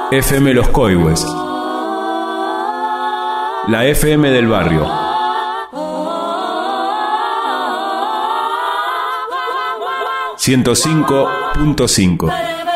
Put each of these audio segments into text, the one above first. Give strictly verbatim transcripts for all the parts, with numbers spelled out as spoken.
F M Los Coihues, la F M del barrio. ciento cinco punto cinco.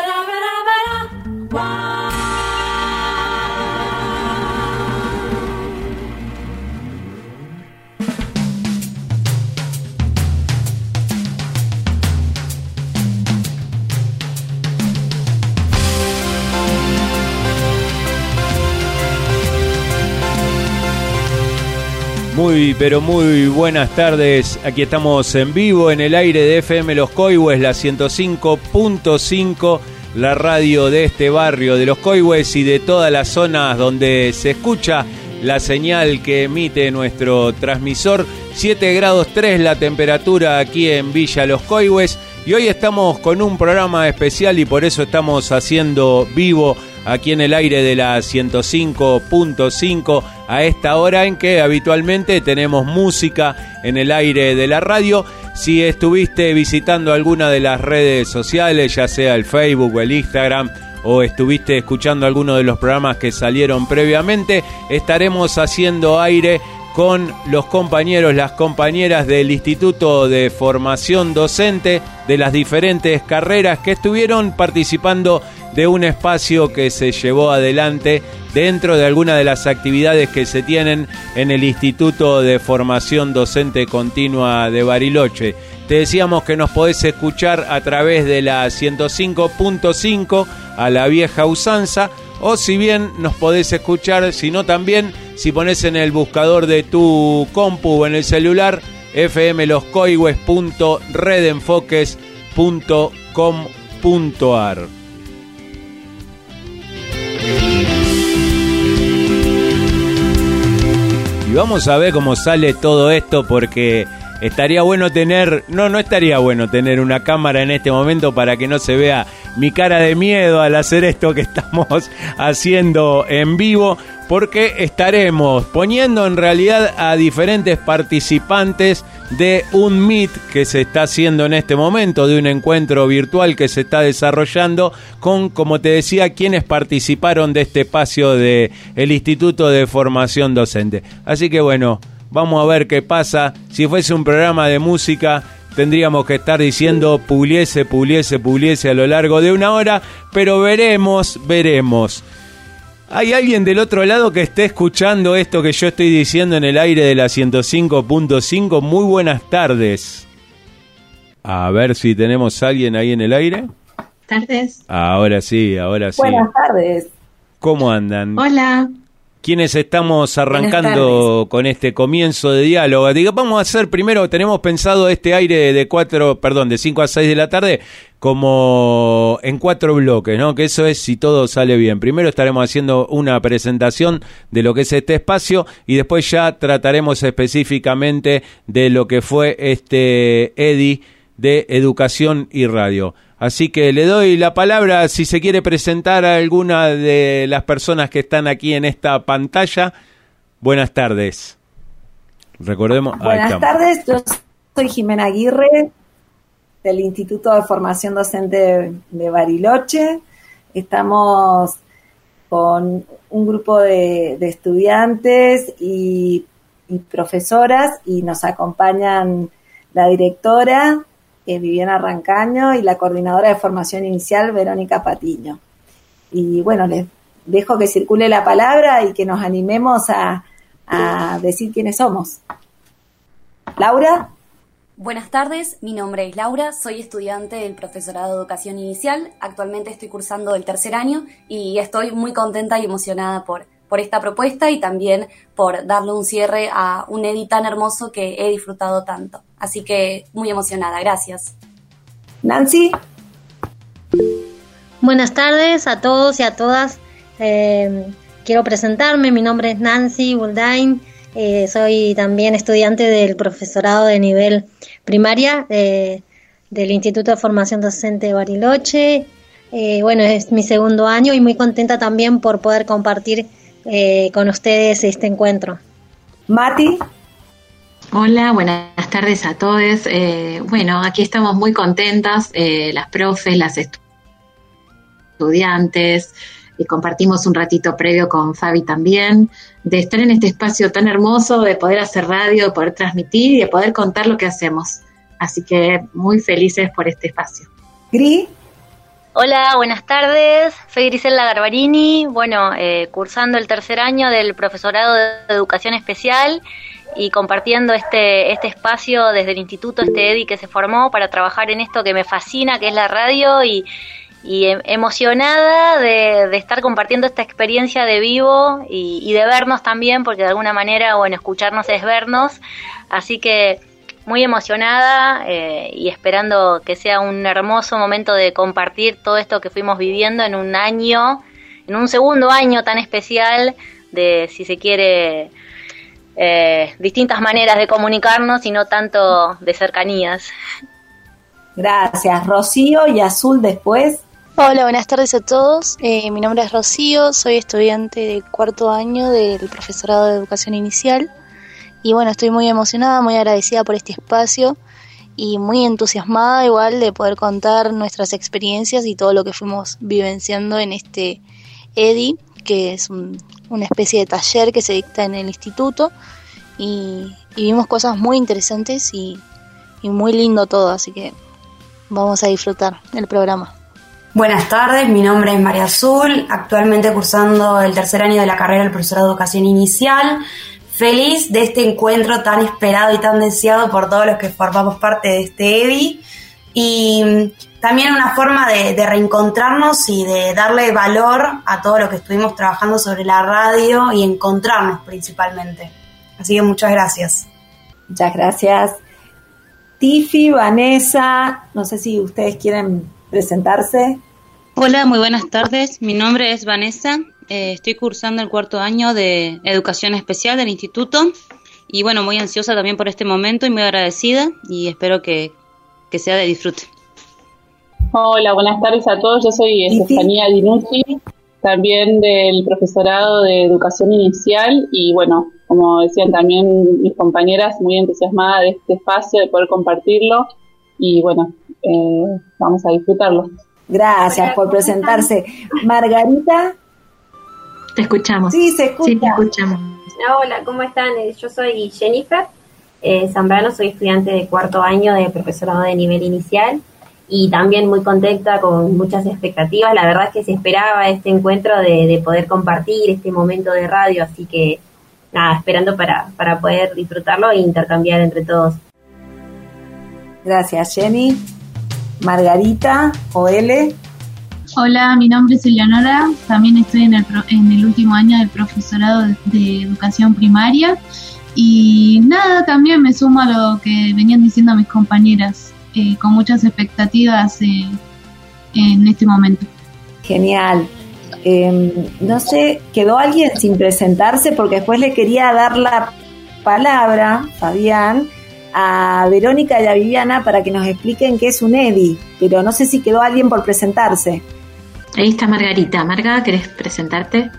Muy, pero muy buenas tardes. Aquí estamos en vivo en el aire de F M Los Coihues, la ciento cinco punto cinco, la radio de este barrio de Los Coihues y de todas las zonas donde se escucha la señal que emite nuestro transmisor. siete grados tres la temperatura aquí en Villa Los Coihues. Y hoy estamos con un programa especial y por eso estamos haciendo vivo aquí en el aire de la ciento cinco punto cinco a esta hora en que habitualmente tenemos música en el aire de la radio. Si estuviste visitando alguna de las redes sociales, ya sea el Facebook o el Instagram, o estuviste escuchando alguno de los programas que salieron previamente, estaremos haciendo aire con los compañeros, las compañeras del Instituto de Formación Docente de las diferentes carreras que estuvieron participando de un espacio que se llevó adelante dentro de algunas de las actividades que se tienen en el Instituto de Formación Docente Continua de Bariloche. Te decíamos que nos podés escuchar a través de la ciento cinco punto cinco a la vieja usanza, o si bien nos podés escuchar, sino también si pones en el buscador de tu compu o en el celular f m los coihues punto red enfoques punto com punto a r. Y vamos a ver cómo sale todo esto, porque estaría bueno tener, no, no estaría bueno tener una cámara en este momento para que no se vea mi cara de miedo al hacer esto que estamos haciendo en vivo, porque estaremos poniendo en realidad a diferentes participantes de un Meet que se está haciendo en este momento, de un encuentro virtual que se está desarrollando con, como te decía, quienes participaron de este espacio de el Instituto de Formación Docente. Así que bueno, vamos a ver qué pasa. Si fuese un programa de música, tendríamos que estar diciendo puliese, puliese, puliese a lo largo de una hora, pero veremos, veremos. ¿Hay alguien del otro lado que esté escuchando esto que yo estoy diciendo en el aire de la ciento cinco punto cinco? Muy buenas tardes. A ver si tenemos a alguien ahí en el aire. Tardes. Ahora sí, ahora sí. Buenas tardes. ¿Cómo andan? Hola. Quienes estamos arrancando con este comienzo de diálogo. Digo, vamos a hacer primero, tenemos pensado este aire de cuatro, perdón, de cinco a seis de la tarde, como en cuatro bloques, ¿no? Que eso es si todo sale bien. Primero estaremos haciendo una presentación de lo que es este espacio y después ya trataremos específicamente de lo que fue este E D I de Educación y Radio. Así que le doy la palabra si se quiere presentar a alguna de las personas que están aquí en esta pantalla. Buenas tardes. Recordemos. Buenas tardes, yo soy Jimena Aguirre, del Instituto de Formación Docente de Bariloche. Estamos con un grupo de, de estudiantes y, y profesoras, y nos acompañan la directora, Eh, Viviana Rancaño, y la coordinadora de formación inicial, Verónica Patiño. Y bueno, les dejo que circule la palabra y que nos animemos a, a decir quiénes somos. Laura. Buenas tardes, mi nombre es Laura, soy estudiante del profesorado de educación inicial, actualmente estoy cursando el tercer año y estoy muy contenta y emocionada por, por esta propuesta y también por darle un cierre a un E D I tan hermoso que he disfrutado tanto. Así que muy emocionada, gracias. Nancy. Buenas tardes a todos y a todas. Eh, quiero presentarme, mi nombre es Nancy Buldain, eh, soy también estudiante del profesorado de nivel primaria eh, del Instituto de Formación Docente de Bariloche. Eh, bueno, es mi segundo año y muy contenta también por poder compartir eh, con ustedes este encuentro. Mati. Hola, buenas tardes a todos. Eh, bueno, aquí estamos muy contentas, eh, las profes, las estudiantes, y compartimos un ratito previo con Fabi también, de estar en este espacio tan hermoso, de poder hacer radio, de poder transmitir y de poder contar lo que hacemos. Así que muy felices por este espacio. Gris. Hola, buenas tardes. Soy Griselda Garbarini, bueno, eh, cursando el tercer año del profesorado de Educación Especial y compartiendo este este espacio desde el instituto, este E D I que se formó para trabajar en esto que me fascina, que es la radio, y, y emocionada de, de estar compartiendo esta experiencia de vivo y, y de vernos también, porque de alguna manera, bueno, escucharnos es vernos, así que muy emocionada eh, y esperando que sea un hermoso momento de compartir todo esto que fuimos viviendo en un año, en un segundo año tan especial de, si se quiere, eh, distintas maneras de comunicarnos y no tanto de cercanías. Gracias. Rocío y Azul después. Hola, buenas tardes a todos. Eh, mi nombre es Rocío, soy estudiante de cuarto año del profesorado de Educación Inicial. Y bueno, estoy muy emocionada, muy agradecida por este espacio y muy entusiasmada igual de poder contar nuestras experiencias y todo lo que fuimos vivenciando en este E D I, que es un, una especie de taller que se dicta en el instituto, y, y vimos cosas muy interesantes y, y muy lindo todo, así que vamos a disfrutar del programa. Buenas tardes, mi nombre es María Azul, actualmente cursando el tercer año de la carrera del profesorado de Educación Inicial. Feliz de este encuentro tan esperado y tan deseado por todos los que formamos parte de este E D I, y también una forma de, de reencontrarnos y de darle valor a todo lo que estuvimos trabajando sobre la radio y encontrarnos principalmente. Así que muchas gracias. Muchas gracias. Tiffy, Vanessa, no sé si ustedes quieren presentarse. Hola, muy buenas tardes. Mi nombre es Vanessa. Eh, estoy cursando el cuarto año de Educación Especial del Instituto y bueno, muy ansiosa también por este momento y muy agradecida, y espero que, que sea de disfrute. Hola, buenas tardes a todos. Yo soy Estefanía Dinucci, también del profesorado de Educación Inicial, y bueno, como decían también mis compañeras, muy entusiasmada de este espacio, de poder compartirlo, y bueno, eh, vamos a disfrutarlo. Gracias por presentarse. Margarita. Te escuchamos. Sí, se escucha. Sí, te escuchamos. Hola, ¿cómo están? Yo soy Jennifer eh, Zambrano, soy estudiante de cuarto año de profesorado de nivel inicial y también muy contenta, con muchas expectativas. La verdad es que se esperaba este encuentro de, de poder compartir este momento de radio, así que nada, esperando para, para poder disfrutarlo e intercambiar entre todos. Gracias, Jenny. Margarita o L. Hola, mi nombre es Eleonora, también estoy en el, pro, en el último año del profesorado de, de educación primaria, y nada, también me sumo a lo que venían diciendo mis compañeras, eh, con muchas expectativas eh, en este momento. Genial. Eh, no sé, ¿quedó alguien sin presentarse? Porque después le quería dar la palabra, Fabián, a Verónica y a Viviana para que nos expliquen qué es un E D I, pero no sé si quedó alguien por presentarse. Ahí está Margarita. Marga, ¿querés presentarte?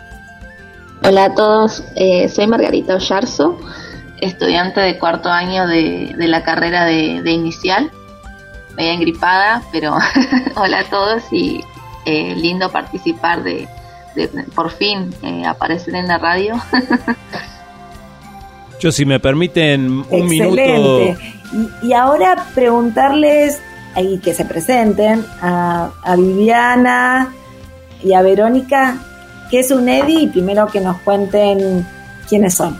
Hola a todos, eh, soy Margarita Ollarzo, estudiante de cuarto año de, de la carrera de, de inicial, media engripada, pero hola a todos, y eh, lindo participar de, de por fin eh, aparecer en la radio. Yo, si me permiten un Excelente. minuto. Y, y ahora preguntarles, y que se presenten, a, a Viviana y a Verónica, qué es un E D I, y primero que nos cuenten quiénes son.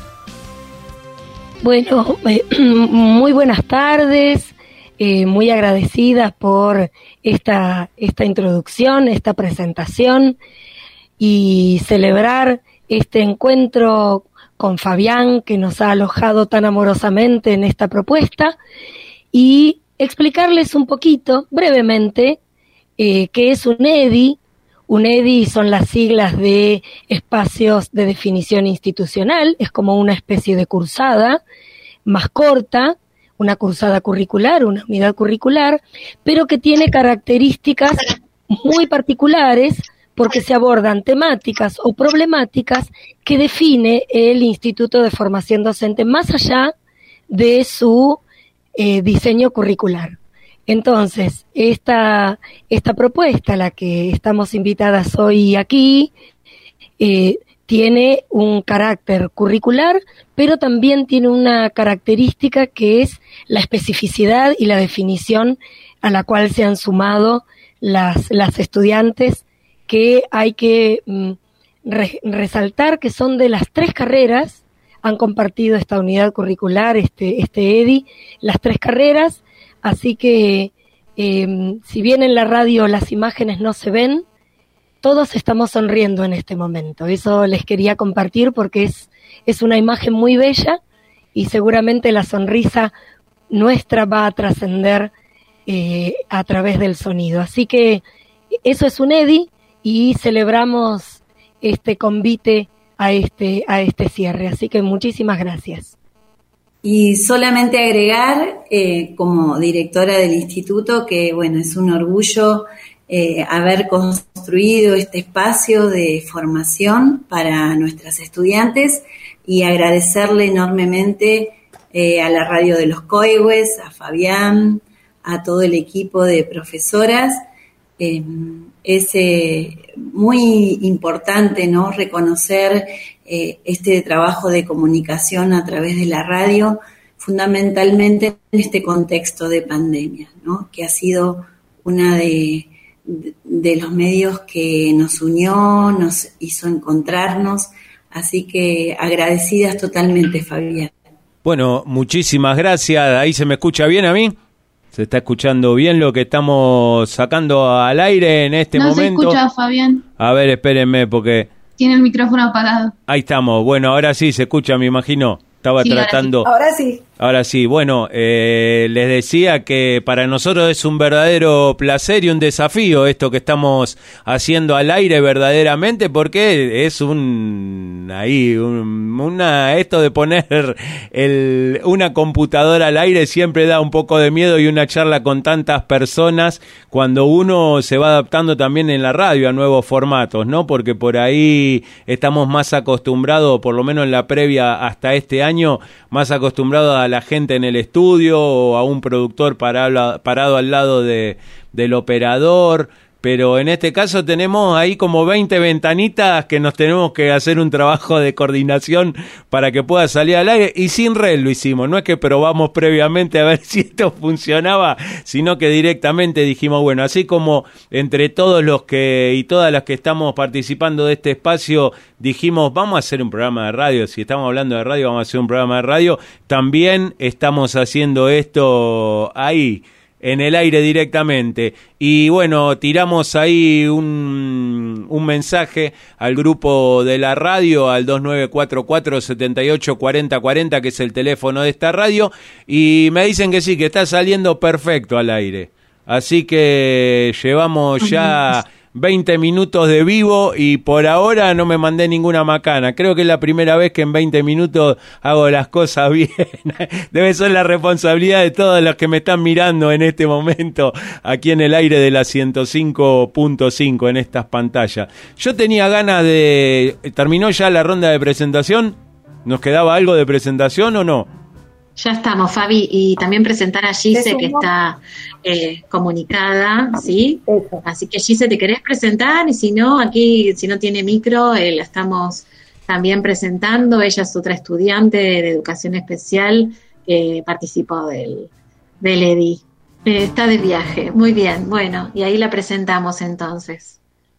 Bueno, eh, muy buenas tardes, eh, muy agradecidas por esta, esta introducción, esta presentación, y celebrar este encuentro con Fabián, que nos ha alojado tan amorosamente en esta propuesta, y explicarles un poquito, brevemente, eh, qué es un E D I. Un E D I son las siglas de espacios de definición institucional, es como una especie de cursada más corta, una cursada curricular, una unidad curricular, pero que tiene características muy particulares, porque se abordan temáticas o problemáticas que define el Instituto de Formación Docente más allá de su eh, diseño curricular. Entonces, esta, esta propuesta, a la que estamos invitadas hoy aquí, eh, tiene un carácter curricular, pero también tiene una característica que es la especificidad y la definición a la cual se han sumado las, las estudiantes, que hay que mm, re, resaltar que son de las tres carreras, han compartido esta unidad curricular, este, este E D I, las tres carreras, así que eh, si bien en la radio las imágenes no se ven, todos estamos sonriendo en este momento. Eso les quería compartir porque es, es una imagen muy bella y seguramente la sonrisa nuestra va a trascender eh, a través del sonido. Así que eso es un E D I y celebramos este convite a este, a este cierre. Así que muchísimas gracias. Y solamente agregar, eh, como directora del instituto, que bueno, es un orgullo Eh, haber construido este espacio de formación para nuestras estudiantes y agradecerle enormemente eh, a la radio de los Coihues, a Fabián, a todo el equipo de profesoras. Eh, es eh, muy importante, ¿no?, reconocer eh, este trabajo de comunicación a través de la radio, fundamentalmente en este contexto de pandemia, ¿no?, que ha sido una de de los medios que nos unió, nos hizo encontrarnos, así que agradecidas totalmente, Fabián. Bueno, muchísimas gracias. ¿Ahí se me escucha bien a mí? ¿Se está escuchando bien lo que estamos sacando al aire en este no momento? No se escucha, Fabián. A ver, espérenme porque... Tiene el micrófono apagado. Ahí estamos. Bueno, ahora sí se escucha, me imagino. Estaba sí, tratando... Ahora sí. Ahora sí, bueno, eh, les decía que para nosotros es un verdadero placer y un desafío esto que estamos haciendo al aire verdaderamente, porque es un ahí un, una esto de poner el, una computadora al aire siempre da un poco de miedo, y una charla con tantas personas cuando uno se va adaptando también en la radio a nuevos formatos, ¿no? Porque por ahí estamos más acostumbrados, por lo menos en la previa hasta este año, más acostumbrados a la gente en el estudio o a un productor parado, parado al lado de, del operador, pero en este caso tenemos ahí como veinte ventanitas que nos tenemos que hacer un trabajo de coordinación para que pueda salir al aire, y sin red lo hicimos, no es que probamos previamente a ver si esto funcionaba, sino que directamente dijimos, bueno, así como entre todos los que y todas las que estamos participando de este espacio dijimos, vamos a hacer un programa de radio, si estamos hablando de radio, vamos a hacer un programa de radio, también estamos haciendo esto ahí, en el aire directamente. Y bueno, tiramos ahí un, un mensaje al grupo de la radio, al dos nueve cuatro cuatro, siete ocho cuatro cero cuatro cero, que es el teléfono de esta radio, y me dicen que sí, que está saliendo perfecto al aire. Así que llevamos ya veinte minutos de vivo y por ahora no me mandé ninguna macana. Creo que es la primera vez que en veinte minutos hago las cosas bien. Debe ser la responsabilidad de todos los que me están mirando en este momento aquí en el aire de la ciento cinco punto cinco en estas pantallas. Yo tenía ganas de... ¿Terminó ya la ronda de presentación? ¿Nos quedaba algo de presentación o no? Ya estamos, Fabi, y también presentar a Gise, que está eh, comunicada, ¿sí? Eso. Así que Gise, ¿te querés presentar? Y si no, aquí, si no tiene micro, eh, la estamos también presentando. Ella es otra estudiante de educación especial que participó del, del E D I. Eh, está de viaje, muy bien, bueno, y ahí la presentamos entonces.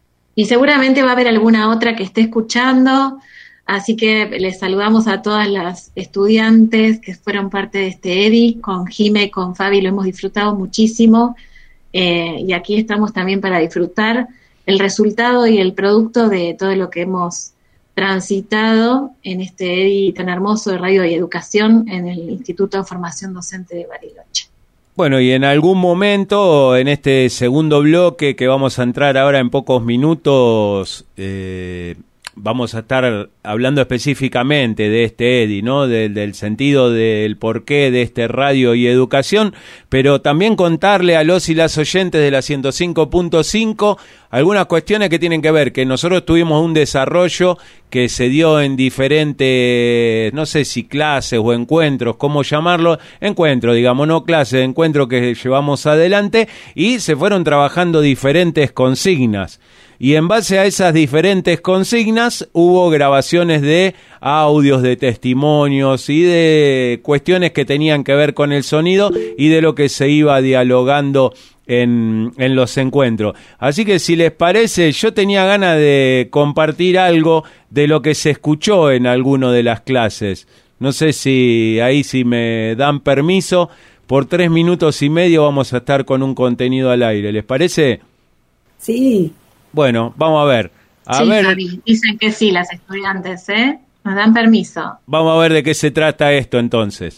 Y seguramente va a haber alguna otra que esté escuchando. Así que les saludamos a todas las estudiantes que fueron parte de este E D I. Con Jime y con Fabi lo hemos disfrutado muchísimo, eh, y aquí estamos también para disfrutar el resultado y el producto de todo lo que hemos transitado en este E D I tan hermoso de Radio y Educación en el Instituto de Formación Docente de Bariloche. Bueno, y en algún momento, en este segundo bloque que vamos a entrar ahora en pocos minutos, eh, vamos a estar hablando específicamente de este EDI, ¿no? Del, del sentido del porqué de este radio y educación, pero también contarle a los y las oyentes de la ciento cinco punto cinco algunas cuestiones que tienen que ver, que nosotros tuvimos un desarrollo que se dio en diferentes, no sé si clases o encuentros, cómo llamarlo, encuentros, digamos, no clases, encuentros que llevamos adelante, y se fueron trabajando diferentes consignas. Y en base a esas diferentes consignas hubo grabaciones de audios, de testimonios y de cuestiones que tenían que ver con el sonido y de lo que se iba dialogando en, en los encuentros. Así que si les parece, yo tenía ganas de compartir algo de lo que se escuchó en alguno de las clases. No sé si ahí si me dan permiso, por tres minutos y medio vamos a estar con un contenido al aire. ¿Les parece? Sí. Bueno, vamos a ver. A sí, ver. Javi, dicen que sí las estudiantes, ¿eh? Nos dan permiso. Vamos a ver de qué se trata esto entonces.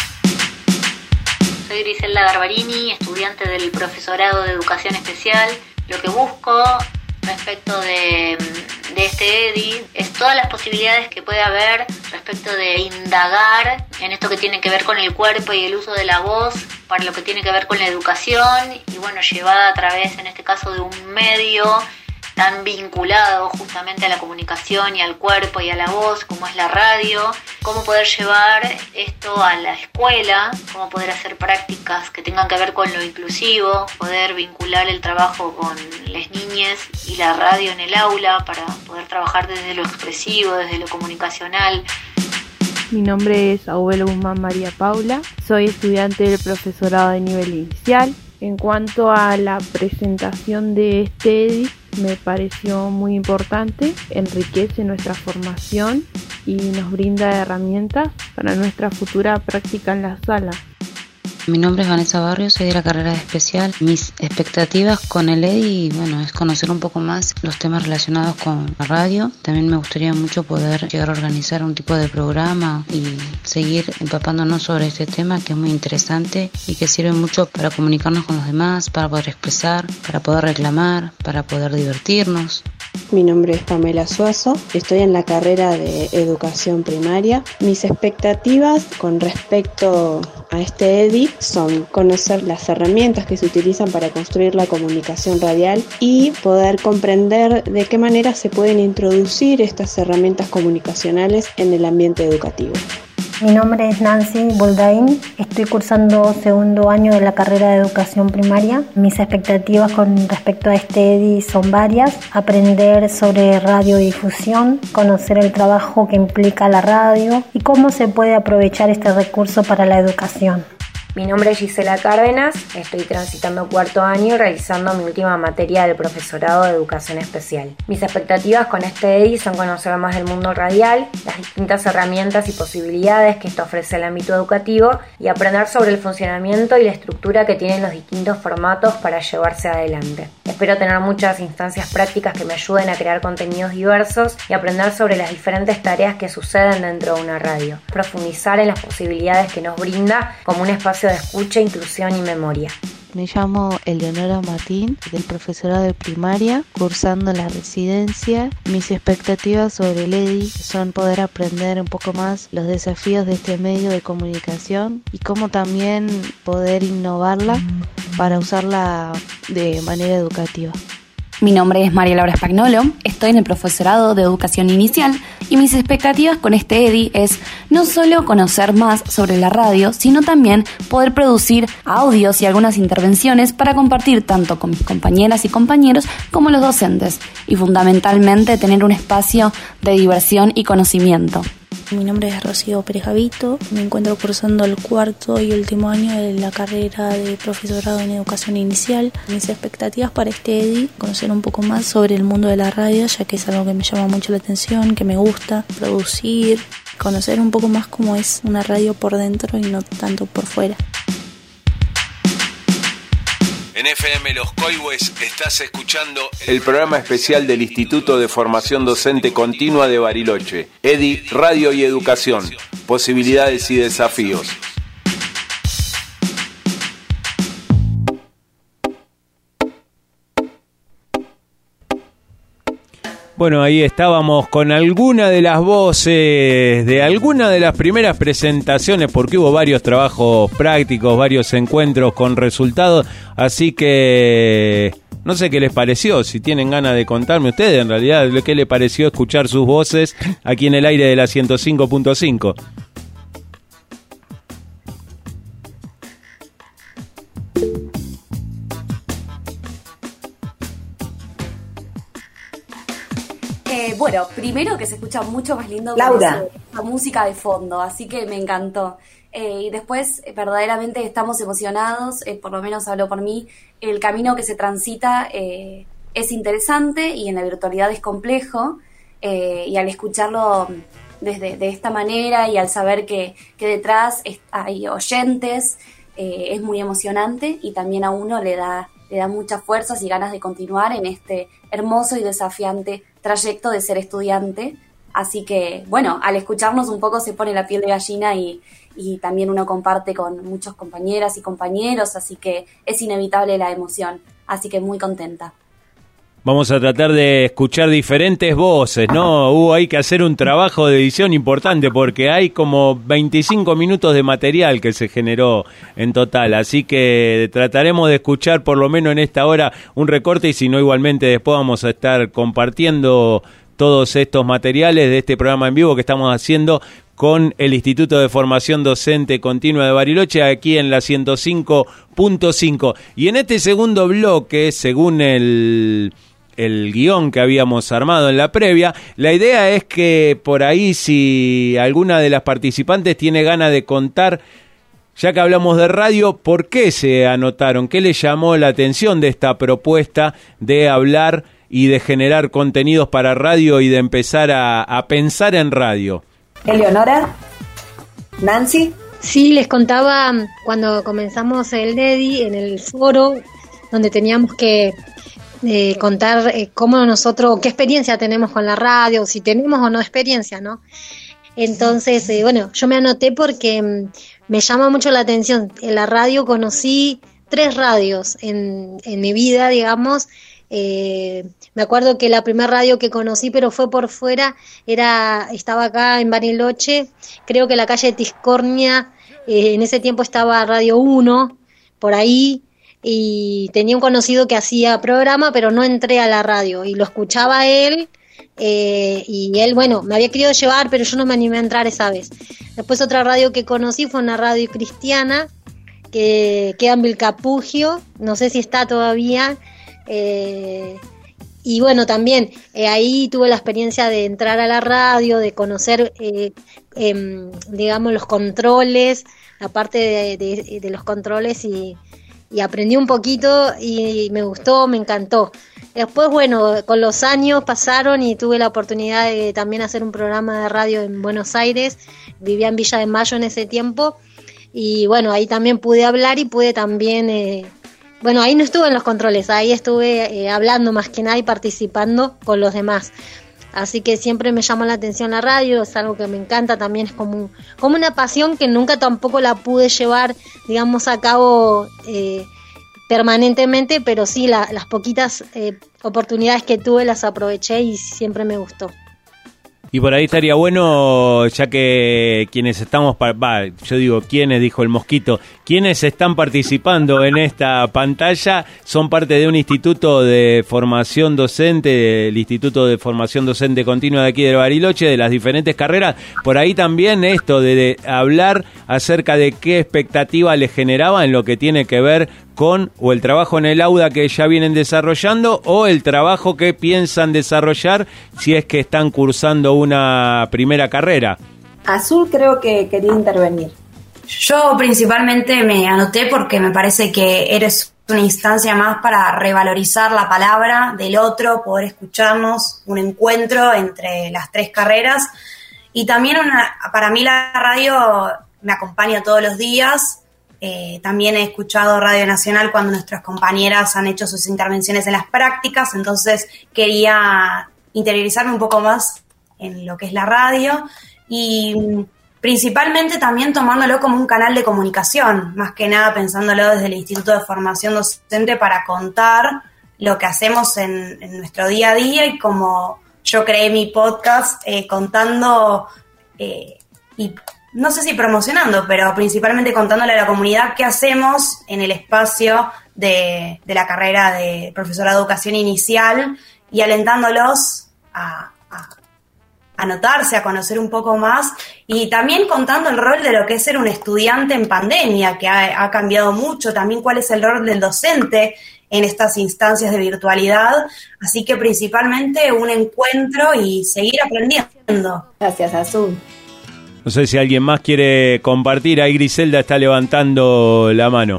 Soy Griselda Garbarini, estudiante del profesorado de educación especial. Lo que busco respecto de, de este EDI es todas las posibilidades que puede haber respecto de indagar en esto que tiene que ver con el cuerpo y el uso de la voz, para lo que tiene que ver con la educación, y bueno, llevada a través, en este caso, de un medio tan vinculado justamente a la comunicación y al cuerpo y a la voz como es la radio, cómo poder llevar esto a la escuela, cómo poder hacer prácticas que tengan que ver con lo inclusivo, poder vincular el trabajo con las niñas y la radio en el aula para poder trabajar desde lo expresivo, desde lo comunicacional. Mi nombre es Abuelo Guzmán María Paula, soy estudiante del profesorado de nivel inicial. En cuanto a la presentación de este EDI, me pareció muy importante, enriquece nuestra formación y nos brinda herramientas para nuestra futura práctica en la sala. Mi nombre es Vanessa Barrios, soy de la carrera de especial. Mis expectativas con el EDI, bueno, es conocer un poco más los temas relacionados con la radio. También me gustaría mucho poder llegar a organizar un tipo de programa y seguir empapándonos sobre este tema, que es muy interesante y que sirve mucho para comunicarnos con los demás, para poder expresar, para poder reclamar, para poder divertirnos. Mi nombre es Pamela Suazo, estoy en la carrera de educación primaria. Mis expectativas con respecto a este EDI son conocer las herramientas que se utilizan para construir la comunicación radial y poder comprender de qué manera se pueden introducir estas herramientas comunicacionales en el ambiente educativo. Mi nombre es Nancy Buldain, estoy cursando segundo año de la carrera de educación primaria. Mis expectativas con respecto a este EDI son varias: aprender sobre radiodifusión, conocer el trabajo que implica la radio y cómo se puede aprovechar este recurso para la educación. Mi nombre es Gisela Cárdenas, estoy transitando cuarto año y realizando mi última materia del profesorado de educación especial. Mis expectativas con este EDI son conocer más del mundo radial, las distintas herramientas y posibilidades que esto ofrece el ámbito educativo y aprender sobre el funcionamiento y la estructura que tienen los distintos formatos para llevarse adelante. Espero tener muchas instancias prácticas que me ayuden a crear contenidos diversos y aprender sobre las diferentes tareas que suceden dentro de una radio. Profundizar en las posibilidades que nos brinda como un espacio de escucha, inclusión y memoria. Me llamo Eleonora Martín, del profesorado de primaria, cursando la residencia. Mis expectativas sobre el EDI son poder aprender un poco más los desafíos de este medio de comunicación y cómo también poder innovarla para usarla de manera educativa. Mi nombre es María Laura Spagnolo, estoy en el profesorado de educación inicial y mis expectativas con este EDI es no solo conocer más sobre la radio, sino también poder producir audios y algunas intervenciones para compartir tanto con mis compañeras y compañeros como los docentes y fundamentalmente tener un espacio de diversión y conocimiento. Mi nombre es Rocío Pérez Javito, me encuentro cursando el cuarto y último año de la carrera de profesorado en educación inicial. Mis expectativas para este EDI, conocer un poco más sobre el mundo de la radio, ya que es algo que me llama mucho la atención, que me gusta producir, conocer un poco más cómo es una radio por dentro y no tanto por fuera. En F M Los Coihues estás escuchando el programa especial del Instituto de Formación Docente Continua de Bariloche, EDI Radio y Educación, posibilidades y desafíos. Bueno, ahí estábamos con alguna de las voces de alguna de las primeras presentaciones, porque hubo varios trabajos prácticos, varios encuentros con resultados, así que no sé qué les pareció, si tienen ganas de contarme ustedes en realidad qué les pareció escuchar sus voces aquí en el aire de la ciento cinco punto cinco. Eh, bueno, primero que se escucha mucho más lindo Laura. la música de fondo, así que me encantó. Eh, y después, eh, verdaderamente estamos emocionados, eh, por lo menos hablo por mí, el camino que se transita eh, es interesante y en la virtualidad es complejo, eh, y al escucharlo desde de esta manera y al saber que, que detrás hay oyentes, eh, es muy emocionante y también a uno le da, le da muchas fuerzas y ganas de continuar en este hermoso y desafiante trayecto de ser estudiante. Así que, bueno, al escucharnos un poco se pone la piel de gallina y, y también uno comparte con muchos compañeras y compañeros, así que es inevitable la emoción. Así que muy contenta. Vamos a tratar de escuchar diferentes voces, ¿no? Hubo hay que hacer un trabajo de edición importante porque hay como veinticinco minutos de material que se generó en total, así que trataremos de escuchar por lo menos en esta hora un recorte y si no igualmente después vamos a estar compartiendo todos estos materiales de este programa en vivo que estamos haciendo con el Instituto de Formación Docente Continua de Bariloche aquí en la ciento cinco punto cinco. Y en este segundo bloque, según el... el guión que habíamos armado en la previa, la idea es que por ahí si alguna de las participantes tiene ganas de contar, ya que hablamos de radio, ¿por qué se anotaron? ¿Qué les llamó la atención de esta propuesta de hablar y de generar contenidos para radio y de empezar a, a pensar en radio? Eleonora, Nancy. Sí, les contaba cuando comenzamos el D E D I en el foro, donde teníamos que Eh, contar eh, cómo nosotros, qué experiencia tenemos con la radio, si tenemos o no experiencia, ¿no? Entonces, eh, bueno, yo me anoté porque mm, me llama mucho la atención. En la radio conocí tres radios en, en mi vida, digamos. Eh, me acuerdo que la primera radio que conocí, pero fue por fuera, era estaba acá en Bariloche, creo que la calle Tiscornia, eh, en ese tiempo estaba Radio uno, por ahí, y tenía un conocido que hacía programa, pero no entré a la radio, y lo escuchaba a él, eh, y él, bueno, me había querido llevar, pero yo no me animé a entrar esa vez. Después otra radio que conocí fue una radio cristiana, que queda en Vilcapugio, no sé si está todavía, eh, y bueno, también eh, ahí tuve la experiencia de entrar a la radio, de conocer, eh, eh, digamos, los controles, la parte de, de, de los controles, y y aprendí un poquito y me gustó, me encantó. Después, bueno, con los años pasaron y tuve la oportunidad de también hacer un programa de radio en Buenos Aires, vivía en Villa de Mayo en ese tiempo, y bueno, ahí también pude hablar y pude también, eh, bueno, ahí no estuve en los controles, ahí estuve eh, hablando más que nada y participando con los demás. Así que siempre me llama la atención la radio, es algo que me encanta, también es como, un, como una pasión que nunca tampoco la pude llevar, digamos, a cabo eh, permanentemente, pero sí la, las poquitas eh, oportunidades que tuve las aproveché y siempre me gustó. Y por ahí estaría bueno, ya que quienes estamos, va, yo digo quienes, dijo el mosquito, quienes están participando en esta pantalla son parte de un instituto de formación docente, del Instituto de Formación Docente Continua de aquí de Bariloche, de las diferentes carreras. Por ahí también esto de, de hablar acerca de qué expectativa les generaba en lo que tiene que ver con o el trabajo en el AUDA que ya vienen desarrollando o el trabajo que piensan desarrollar si es que están cursando una primera carrera. Azul creo que quería intervenir. Yo principalmente me anoté porque me parece que eres una instancia más para revalorizar la palabra del otro, poder escucharnos, un encuentro entre las tres carreras. Y también una, para mí la radio me acompaña todos los días. Eh, también he escuchado Radio Nacional cuando nuestras compañeras han hecho sus intervenciones en las prácticas, entonces quería interiorizarme un poco más en lo que es la radio y principalmente también tomándolo como un canal de comunicación, más que nada pensándolo desde el Instituto de Formación Docente para contar lo que hacemos en, en nuestro día a día y como yo creé mi podcast eh, contando, eh, y no sé si promocionando, pero principalmente contándole a la comunidad qué hacemos en el espacio de, de la carrera de profesorado de educación inicial y alentándolos a, a anotarse, a conocer un poco más y también contando el rol de lo que es ser un estudiante en pandemia, que ha, ha cambiado mucho, también cuál es el rol del docente en estas instancias de virtualidad, así que principalmente un encuentro y seguir aprendiendo. Gracias, Azul. No sé si alguien más quiere compartir, ahí Griselda está levantando la mano.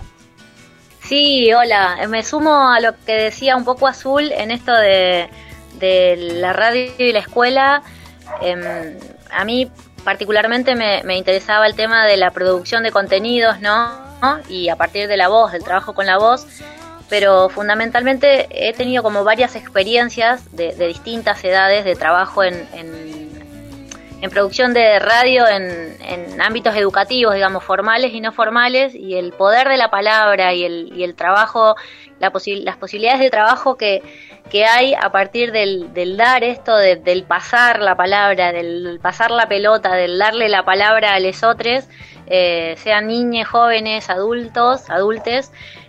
Sí, hola, me sumo a lo que decía un poco Azul en esto de, de la radio y la escuela. Eh, a mí particularmente me, me interesaba el tema de la producción de contenidos, ¿no? Y a partir de la voz, del trabajo con la voz, pero fundamentalmente he tenido como varias experiencias de, de distintas edades de trabajo en, en, en producción de radio en, en ámbitos educativos, digamos, formales y no formales, y el poder de la palabra y el, y el trabajo, la posi- las posibilidades de trabajo que que hay a partir del, del dar esto, de, del pasar la palabra, del pasar la pelota, del darle la palabra a lesotres, eh, sean niños, jóvenes, adultos, adultes,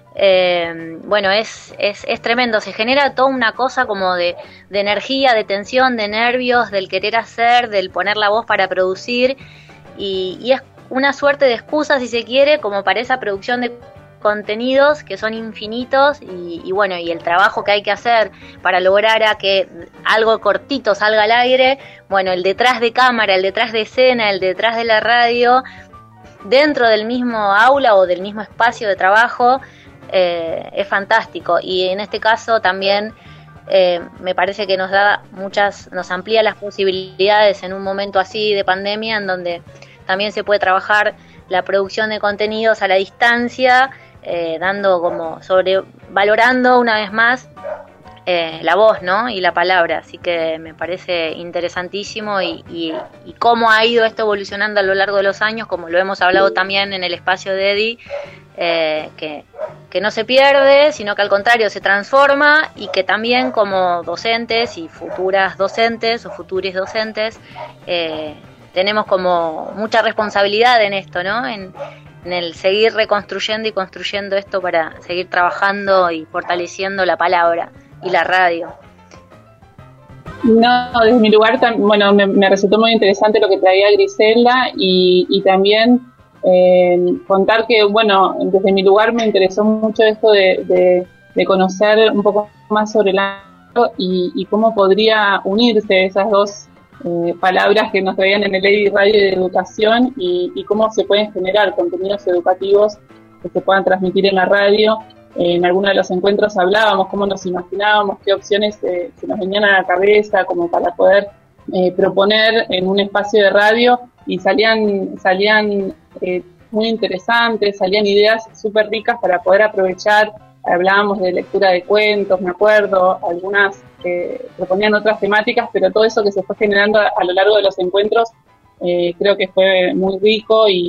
eh, bueno, es, es, es tremendo, se genera toda una cosa como de, de energía, de tensión, de nervios, del querer hacer, del poner la voz para producir, y, y es una suerte de excusa, si se quiere, como para esa producción de contenidos que son infinitos y, y bueno, y el trabajo que hay que hacer para lograr a que algo cortito salga al aire, bueno, el detrás de cámara, el detrás de escena, el detrás de la radio, dentro del mismo aula o del mismo espacio de trabajo, eh, es fantástico. Y en este caso también eh, me parece que nos da muchas, nos amplía las posibilidades en un momento así de pandemia, en donde también se puede trabajar la producción de contenidos a la distancia, Eh, dando como sobre, valorando una vez más eh, la voz, ¿no? Y la palabra, así que me parece interesantísimo y, y, y cómo ha ido esto evolucionando a lo largo de los años, como lo hemos hablado también en el espacio de Edi, eh, que, que no se pierde, sino que al contrario se transforma y que también como docentes y futuras docentes o futuris docentes eh, tenemos como mucha responsabilidad en esto, ¿no? En, en el seguir reconstruyendo y construyendo esto para seguir trabajando y fortaleciendo la palabra y la radio. No, desde mi lugar, bueno, me, me resultó muy interesante lo que traía Griselda y, y también eh, contar que, bueno, desde mi lugar me interesó mucho esto de, de, de conocer un poco más sobre el ámbito y, y cómo podría unirse esas dos Eh, palabras que nos traían en el Edi Radio de Educación y, y cómo se pueden generar contenidos educativos que se puedan transmitir en la radio. Eh, en algunos de los encuentros hablábamos cómo nos imaginábamos, qué opciones eh, se nos venían a la cabeza como para poder eh, proponer en un espacio de radio y salían, salían eh, muy interesantes, salían ideas súper ricas para poder aprovechar. Hablábamos de lectura de cuentos, me acuerdo, algunas eh, proponían otras temáticas, pero todo eso que se fue generando a, a lo largo de los encuentros eh, creo que fue muy rico y,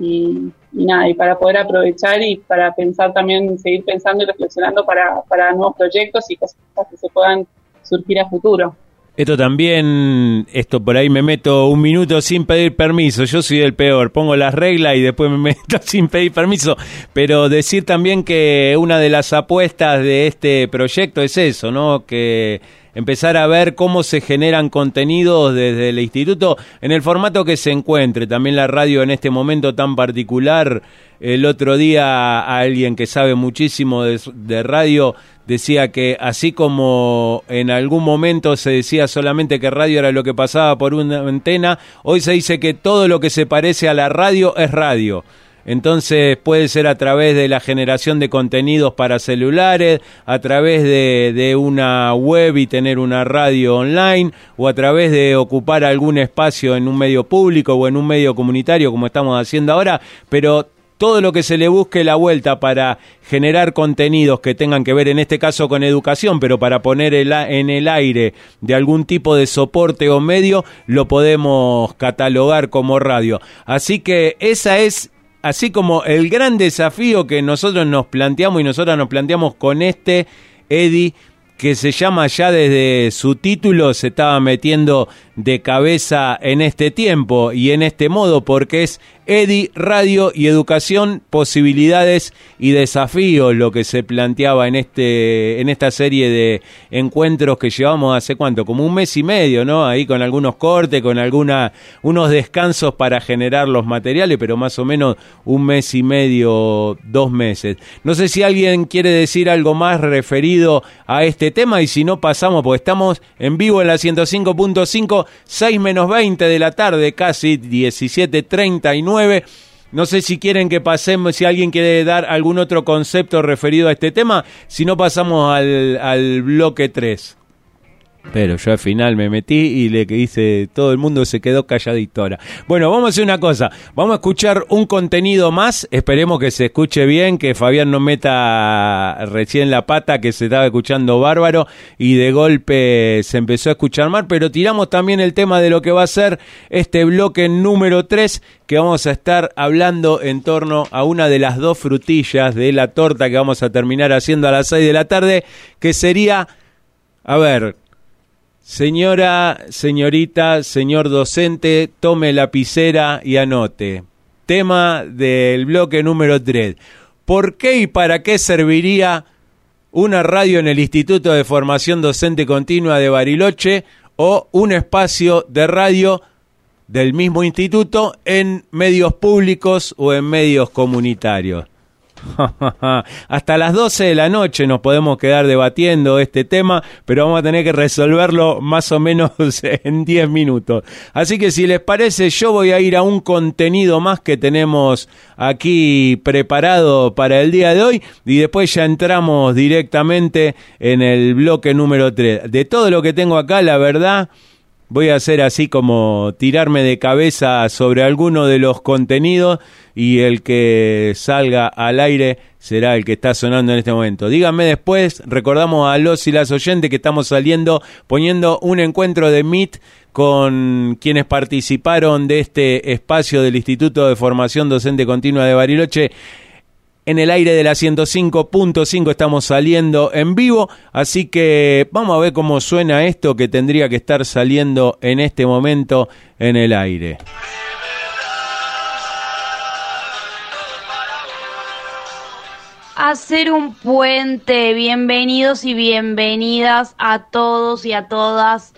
y, y nada, y para poder aprovechar y para pensar también, seguir pensando y reflexionando para, para nuevos proyectos y cosas que se puedan surgir a futuro. Esto también, esto por ahí me meto un minuto sin pedir permiso, yo soy el peor, pongo las reglas y después me meto sin pedir permiso, pero decir también que una de las apuestas de este proyecto es eso, ¿no? Que empezar a ver cómo se generan contenidos desde el instituto en el formato que se encuentre, también la radio en este momento tan particular. El otro día alguien que sabe muchísimo de, de radio decía que así como en algún momento se decía solamente que radio era lo que pasaba por una antena, hoy se dice que todo lo que se parece a la radio es radio. Entonces puede ser a través de la generación de contenidos para celulares, a través de, de una web y tener una radio online, o a través de ocupar algún espacio en un medio público o en un medio comunitario como estamos haciendo ahora, pero todo lo que se le busque la vuelta para generar contenidos que tengan que ver, en este caso con educación, pero para poner el, en el aire de algún tipo de soporte o medio, lo podemos catalogar como radio. Así que esa es, así como el gran desafío que nosotros nos planteamos y nosotros nos planteamos con este Edi, que se llama ya desde su título, se estaba metiendo de cabeza en este tiempo y en este modo, porque es E D I, Radio y Educación, Posibilidades y Desafíos, lo que se planteaba en este en esta serie de encuentros que llevamos hace cuánto, como un mes y medio, ¿no? Ahí con algunos cortes, con alguna unos descansos para generar los materiales, pero más o menos un mes y medio, dos meses. No sé si alguien quiere decir algo más referido a este tema, y si no pasamos, porque estamos en vivo en la ciento cinco punto cinco, seis menos veinte de la tarde, casi diecisiete treinta y nueve. No sé si quieren que pasemos, si alguien quiere dar algún otro concepto referido a este tema, si no pasamos al, al bloque tres. Pero yo al final me metí y le hice, todo el mundo se quedó calladito ahora. Bueno, vamos a hacer una cosa, vamos a escuchar un contenido más, esperemos que se escuche bien, que Fabián no meta recién la pata, que se estaba escuchando bárbaro y de golpe se empezó a escuchar mal, pero tiramos también el tema de lo que va a ser este bloque número tres, que vamos a estar hablando en torno a una de las dos frutillas de la torta que vamos a terminar haciendo a las seis de la tarde, que sería, a ver... Señora, señorita, señor docente, tome lapicera y anote. Tema del bloque número tres. ¿Por qué y para qué serviría una radio en el Instituto de Formación Docente Continua de Bariloche o un espacio de radio del mismo instituto en medios públicos o en medios comunitarios? Hasta las doce de la noche nos podemos quedar debatiendo este tema, pero vamos a tener que resolverlo más o menos en diez minutos. Así que si les parece, yo voy a ir a un contenido más que tenemos aquí preparado para el día de hoy y después ya entramos directamente en el bloque número tres. De todo lo que tengo acá, la verdad, voy a hacer así como tirarme de cabeza sobre alguno de los contenidos y el que salga al aire será el que está sonando en este momento. Díganme después, recordamos a los y las oyentes que estamos saliendo, poniendo un encuentro de Meet con quienes participaron de este espacio del Instituto de Formación Docente Continua de Bariloche. En el aire de la ciento cinco punto cinco estamos saliendo en vivo, así que vamos a ver cómo suena esto que tendría que estar saliendo en este momento en el aire. Hacer un puente, bienvenidos y bienvenidas a todos y a todas.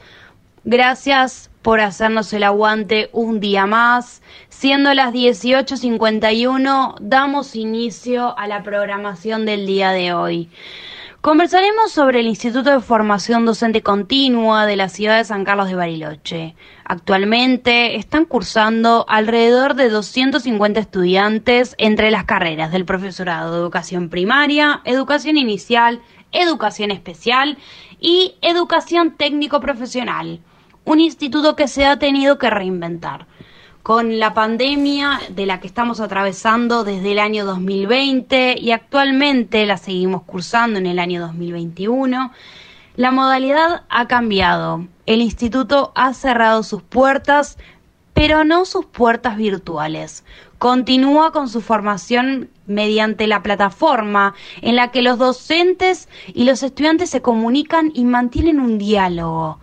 Gracias por hacernos el aguante un día más. Siendo las dieciocho cincuenta y uno, damos inicio a la programación del día de hoy. Conversaremos sobre el Instituto de Formación Docente Continua de la ciudad de San Carlos de Bariloche. Actualmente están cursando alrededor de doscientos cincuenta estudiantes entre las carreras del profesorado de Educación Primaria, Educación Inicial, Educación Especial y Educación Técnico Profesional. Un instituto que se ha tenido que reinventar. Con la pandemia de la que estamos atravesando desde el año dos mil veinte y actualmente la seguimos cursando en el año dos mil veintiuno, la modalidad ha cambiado. El instituto ha cerrado sus puertas, pero no sus puertas virtuales. Continúa con su formación mediante la plataforma en la que los docentes y los estudiantes se comunican y mantienen un diálogo.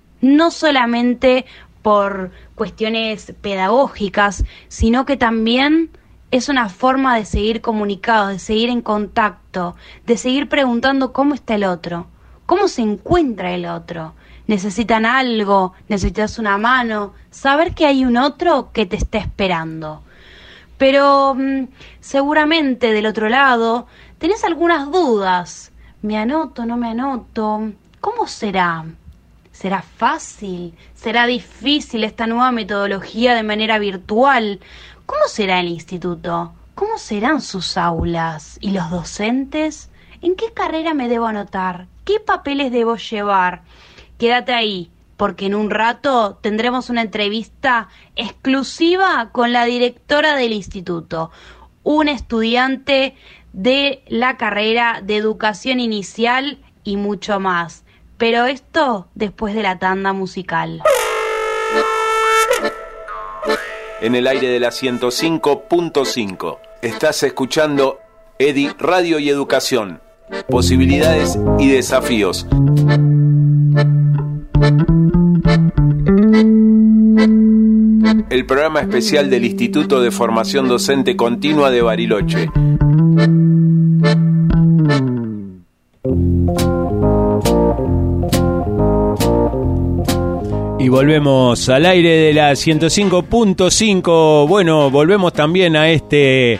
No solamente por cuestiones pedagógicas, sino que también es una forma de seguir comunicados, de seguir en contacto, de seguir preguntando cómo está el otro, cómo se encuentra el otro. Necesitan algo, necesitas una mano, saber que hay un otro que te está esperando. Pero mmm, seguramente del otro lado tenés algunas dudas. ¿Me anoto, no me anoto? ¿Cómo será? ¿Será fácil? ¿Será difícil esta nueva metodología de manera virtual? ¿Cómo será el instituto? ¿Cómo serán sus aulas? ¿Y los docentes? ¿En qué carrera me debo anotar? ¿Qué papeles debo llevar? Quédate ahí, porque en un rato tendremos una entrevista exclusiva con la directora del instituto, un estudiante de la carrera de Educación Inicial y mucho más. Pero esto después de la tanda musical. En el aire de la ciento cinco punto cinco estás escuchando E D I Radio y Educación, posibilidades y desafíos. El programa especial del Instituto de Formación Docente Continua de Bariloche. Y volvemos al aire de la ciento cinco punto cinco. Bueno, volvemos también a este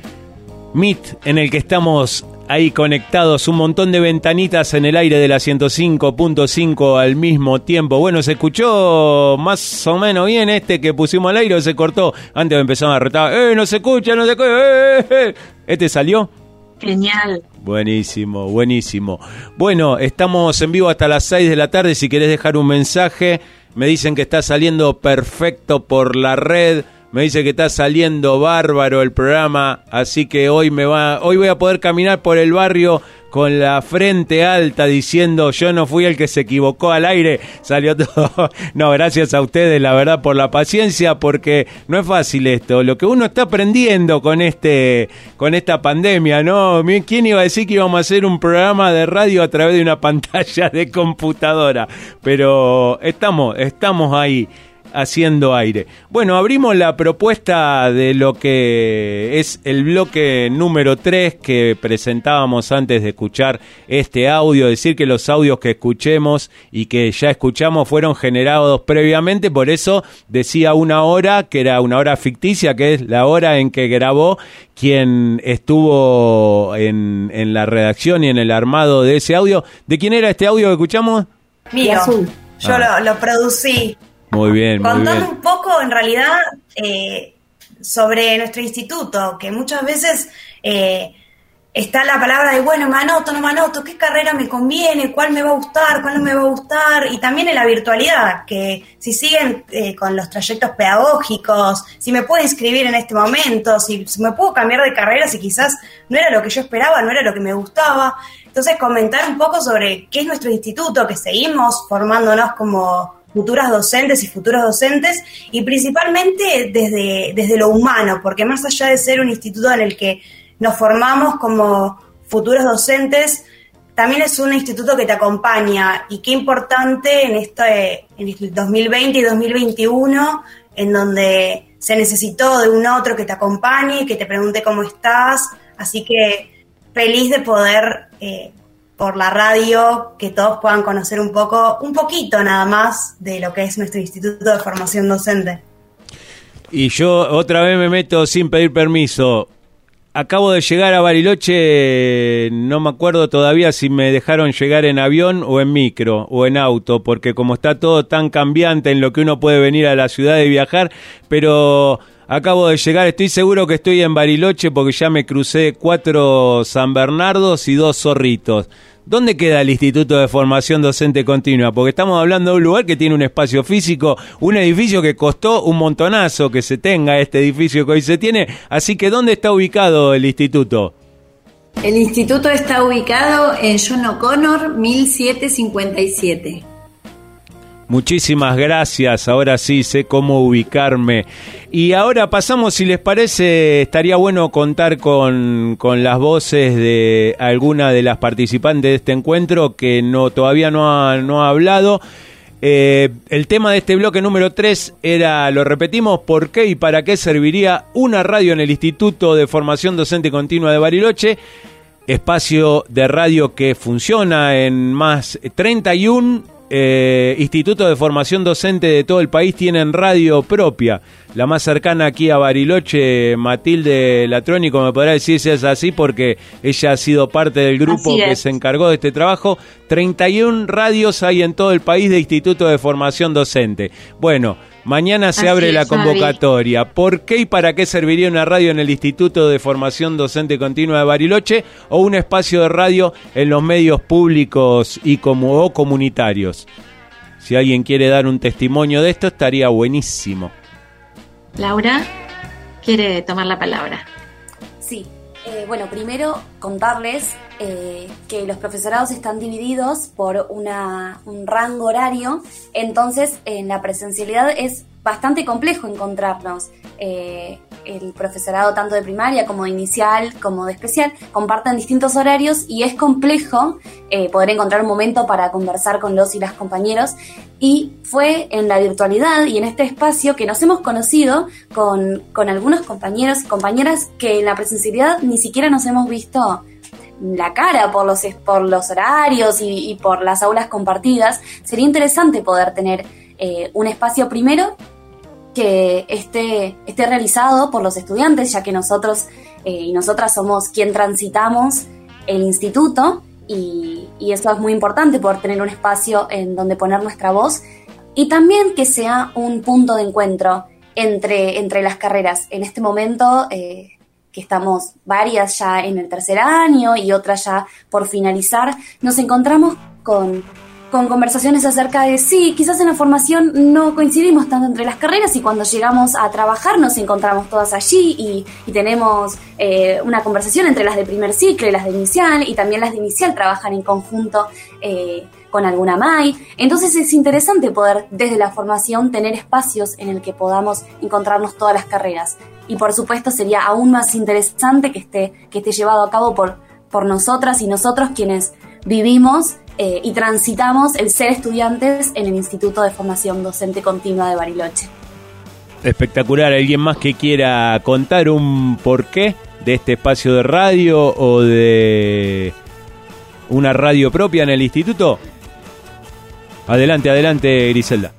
Meet en el que estamos ahí conectados, un montón de ventanitas en el aire de la ciento cinco punto cinco al mismo tiempo. Bueno, ¿se escuchó más o menos bien este que pusimos al aire o se cortó? Antes empezamos a retar, ¡eh, no se escucha, no se escucha! ¡Eh, eh! ¿Este salió? Genial. Buenísimo, buenísimo. Bueno, estamos en vivo hasta las seis de la tarde. Si querés dejar un mensaje, me dicen que está saliendo perfecto por la red. Me dice que está saliendo bárbaro el programa, así que hoy me va, hoy voy a poder caminar por el barrio con la frente alta diciendo yo no fui el que se equivocó al aire, salió todo. No, gracias a ustedes, la verdad, por la paciencia, porque no es fácil esto, lo que uno está aprendiendo con este, con esta pandemia, ¿no? ¿Quién iba a decir que íbamos a hacer un programa de radio a través de una pantalla de computadora? Pero estamos, estamos ahí, haciendo aire. Bueno, abrimos la propuesta de lo que es el bloque número tres que presentábamos antes de escuchar este audio. Decir que los audios que escuchemos y que ya escuchamos fueron generados previamente, por eso decía una hora, que era una hora ficticia, que es la hora en que grabó quien estuvo en, en la redacción y en el armado de ese audio. ¿De quién era este audio que escuchamos? Mío, yo Ah. lo, lo producí. Muy bien, muy Contando bien. un poco, en realidad, eh, sobre nuestro instituto, que muchas veces eh, está la palabra de, bueno, me anoto, no me anoto, qué carrera me conviene, cuál me va a gustar, cuál no me va a gustar, y también en la virtualidad, que si siguen eh, con los trayectos pedagógicos, si me puedo inscribir en este momento, si, si me puedo cambiar de carrera, si quizás no era lo que yo esperaba, no era lo que me gustaba. Entonces, comentar un poco sobre qué es nuestro instituto, que seguimos formándonos como futuras docentes y futuros docentes, y principalmente desde, desde lo humano, porque más allá de ser un instituto en el que nos formamos como futuros docentes, también es un instituto que te acompaña, y qué importante en este en el dos mil veinte y dos mil veintiuno, en donde se necesitó de un otro que te acompañe y que te pregunte cómo estás, así que feliz de poder eh, por la radio, que todos puedan conocer un poco, un poquito nada más de lo que es nuestro Instituto de Formación Docente. Y yo otra vez me meto sin pedir permiso. Acabo de llegar a Bariloche, no me acuerdo todavía si me dejaron llegar en avión o en micro o en auto, porque como está todo tan cambiante en lo que uno puede venir a la ciudad y viajar, pero acabo de llegar, estoy seguro que estoy en Bariloche porque ya me crucé cuatro San Bernardos y dos Zorritos. ¿Dónde queda el Instituto de Formación Docente Continua? Porque estamos hablando de un lugar que tiene un espacio físico, un edificio que costó un montonazo que se tenga este edificio que hoy se tiene. Así que, ¿dónde está ubicado el instituto? El instituto está ubicado en John O'Connor, mil setecientos cincuenta y siete. Muchísimas gracias, ahora sí sé cómo ubicarme. Y ahora pasamos, si les parece, estaría bueno contar con, con las voces de alguna de las participantes de este encuentro que no todavía no ha, no ha hablado. Eh, el tema de este bloque número tres era, lo repetimos, ¿por qué y para qué serviría una radio en el Instituto de Formación Docente Continua de Bariloche? Espacio de radio que funciona en más treinta y uno Eh, institutos de formación docente de todo el país tienen radio propia. La más cercana aquí a Bariloche, Matilde Latrónico, me podrá decir si es así porque ella ha sido parte del grupo que se encargó de este trabajo. treinta y una radios hay en todo el país de institutos de formación docente. Bueno, mañana se Así abre es, la Fabi. convocatoria. ¿Por qué y para qué serviría una radio en el Instituto de Formación Docente Continua de Bariloche o un espacio de radio en los medios públicos y como o comunitarios? Si alguien quiere dar un testimonio de esto, estaría buenísimo. Laura quiere tomar la palabra. Sí, eh, bueno, primero contarles eh, que los profesorados están divididos por una, un rango horario, entonces en la presencialidad es bastante complejo encontrarnos. Eh, el profesorado tanto de primaria como de inicial como de especial comparten distintos horarios y es complejo eh, poder encontrar un momento para conversar con los y las compañeros, y fue en la virtualidad y en este espacio que nos hemos conocido con, con algunos compañeros y compañeras que en la presencialidad ni siquiera nos hemos visto la cara por los, por los horarios y, y por las aulas compartidas. Sería interesante poder tener eh, un espacio primero que esté, esté realizado por los estudiantes, ya que nosotros eh, y nosotras somos quien transitamos el instituto, y, y eso es muy importante, poder tener un espacio en donde poner nuestra voz, y también que sea un punto de encuentro entre, entre las carreras. En este momento eh, que estamos varias ya en el tercer año y otras ya por finalizar, nos encontramos con... con conversaciones acerca de, sí, quizás en la formación no coincidimos tanto entre las carreras, y cuando llegamos a trabajar nos encontramos todas allí y, y tenemos eh, una conversación entre las de primer ciclo y las de inicial, y también las de inicial trabajan en conjunto eh, con alguna M A I. Entonces es interesante poder desde la formación tener espacios en el que podamos encontrarnos todas las carreras, y por supuesto sería aún más interesante que esté, que esté llevado a cabo por, por nosotras y nosotros quienes vivimos Eh, y transitamos el ser estudiantes en el Instituto de Formación Docente Continua de Bariloche. Espectacular. ¿Alguien más que quiera contar un porqué de este espacio de radio o de una radio propia en el instituto? Adelante, adelante, Griselda.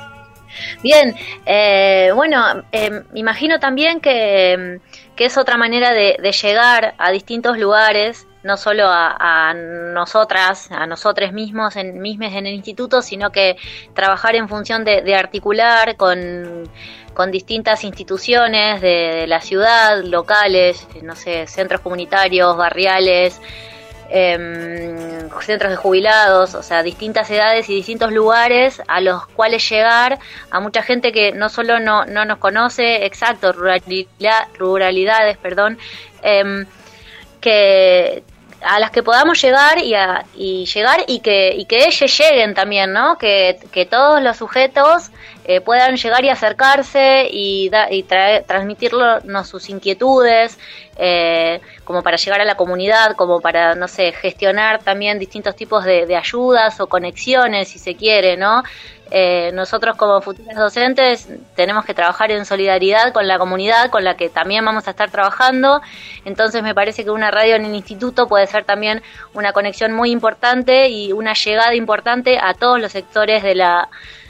Bien, eh, bueno, eh, imagino también que, que es otra manera de, de llegar a distintos lugares, no solo a, a nosotras, a nosotros mismos en, mismes en el instituto, sino que trabajar en función de, de articular con, con distintas instituciones de, de la ciudad, locales, no sé, centros comunitarios, barriales, eh, centros de jubilados, o sea, distintas edades y distintos lugares a los cuales llegar a mucha gente que no solo no, no nos conoce, exacto, ruralidad, ruralidades, perdón, eh, que a las que podamos llegar y, a, y llegar y que y que ellos lleguen también, ¿no? Que, que todos los sujetos eh, puedan llegar y acercarse y, da, y traer, transmitirnos sus inquietudes, eh, como para llegar a la comunidad, como para, no sé, gestionar también distintos tipos de, de ayudas o conexiones, si se quiere, ¿no? Eh, nosotros como futuros docentes tenemos que trabajar en solidaridad con la comunidad con la que también vamos a estar trabajando, entonces me parece que una radio en el instituto puede ser también una conexión muy importante y una llegada importante a todos los sectores de la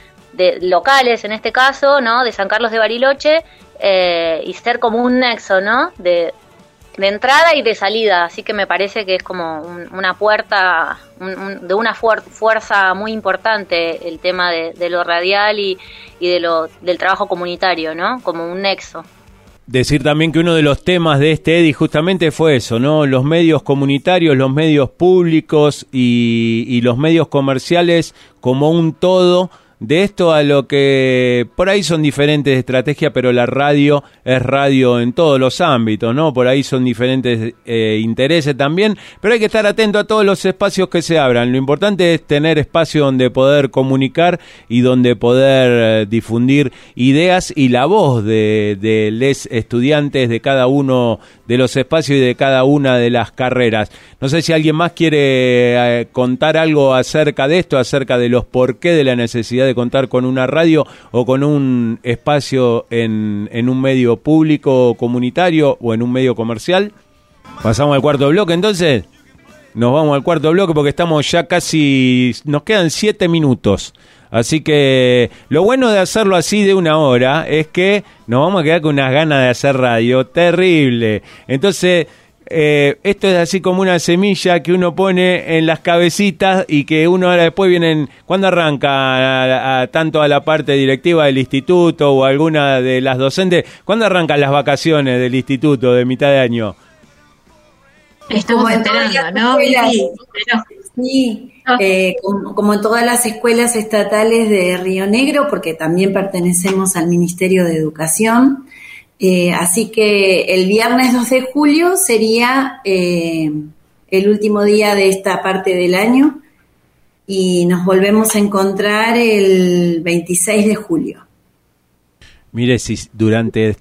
de locales, en este caso, ¿no? De San Carlos de Bariloche, eh, y ser como un nexo, ¿no? De, de entrada y de salida, así que me parece que es como un, una puerta un, un, de una fuer- fuerza muy importante el tema de, de lo radial y, y de lo del trabajo comunitario, ¿no? Como un nexo. Decir también que uno de los temas de este E D I justamente fue eso, ¿no? Los medios comunitarios, los medios públicos y, y los medios comerciales como un todo. De esto a lo que por ahí son diferentes estrategias, pero la radio es radio en todos los ámbitos, ¿no? Por ahí son diferentes eh, intereses también, pero hay que estar atento a todos los espacios que se abran. Lo importante es tener espacio donde poder comunicar y donde poder eh, difundir ideas y la voz de, de les estudiantes de cada uno de los espacios y de cada una de las carreras. No sé si alguien más quiere eh, contar algo acerca de esto, acerca de los porqué de la necesidad de contar con una radio o con un espacio en, en un medio público comunitario o en un medio comercial. Pasamos al cuarto bloque, entonces. Nos vamos al cuarto bloque porque estamos ya casi, nos quedan siete minutos. Así que lo bueno de hacerlo así de una hora es que nos vamos a quedar con unas ganas de hacer radio terrible. Entonces, eh, esto es así como una semilla que uno pone en las cabecitas y que uno ahora después vienen, ¿cuándo arranca a, a, tanto a la parte directiva del instituto o alguna de las docentes? ¿Cuándo arrancan las vacaciones del instituto de mitad de año? Estamos esperando, ¿no? Sí, sí eh, como, como todas las escuelas estatales de Río Negro, porque también pertenecemos al Ministerio de Educación. Eh, así que el viernes dos de julio sería eh, el último día de esta parte del año y nos volvemos a encontrar el veintiséis de julio. Mire, si durante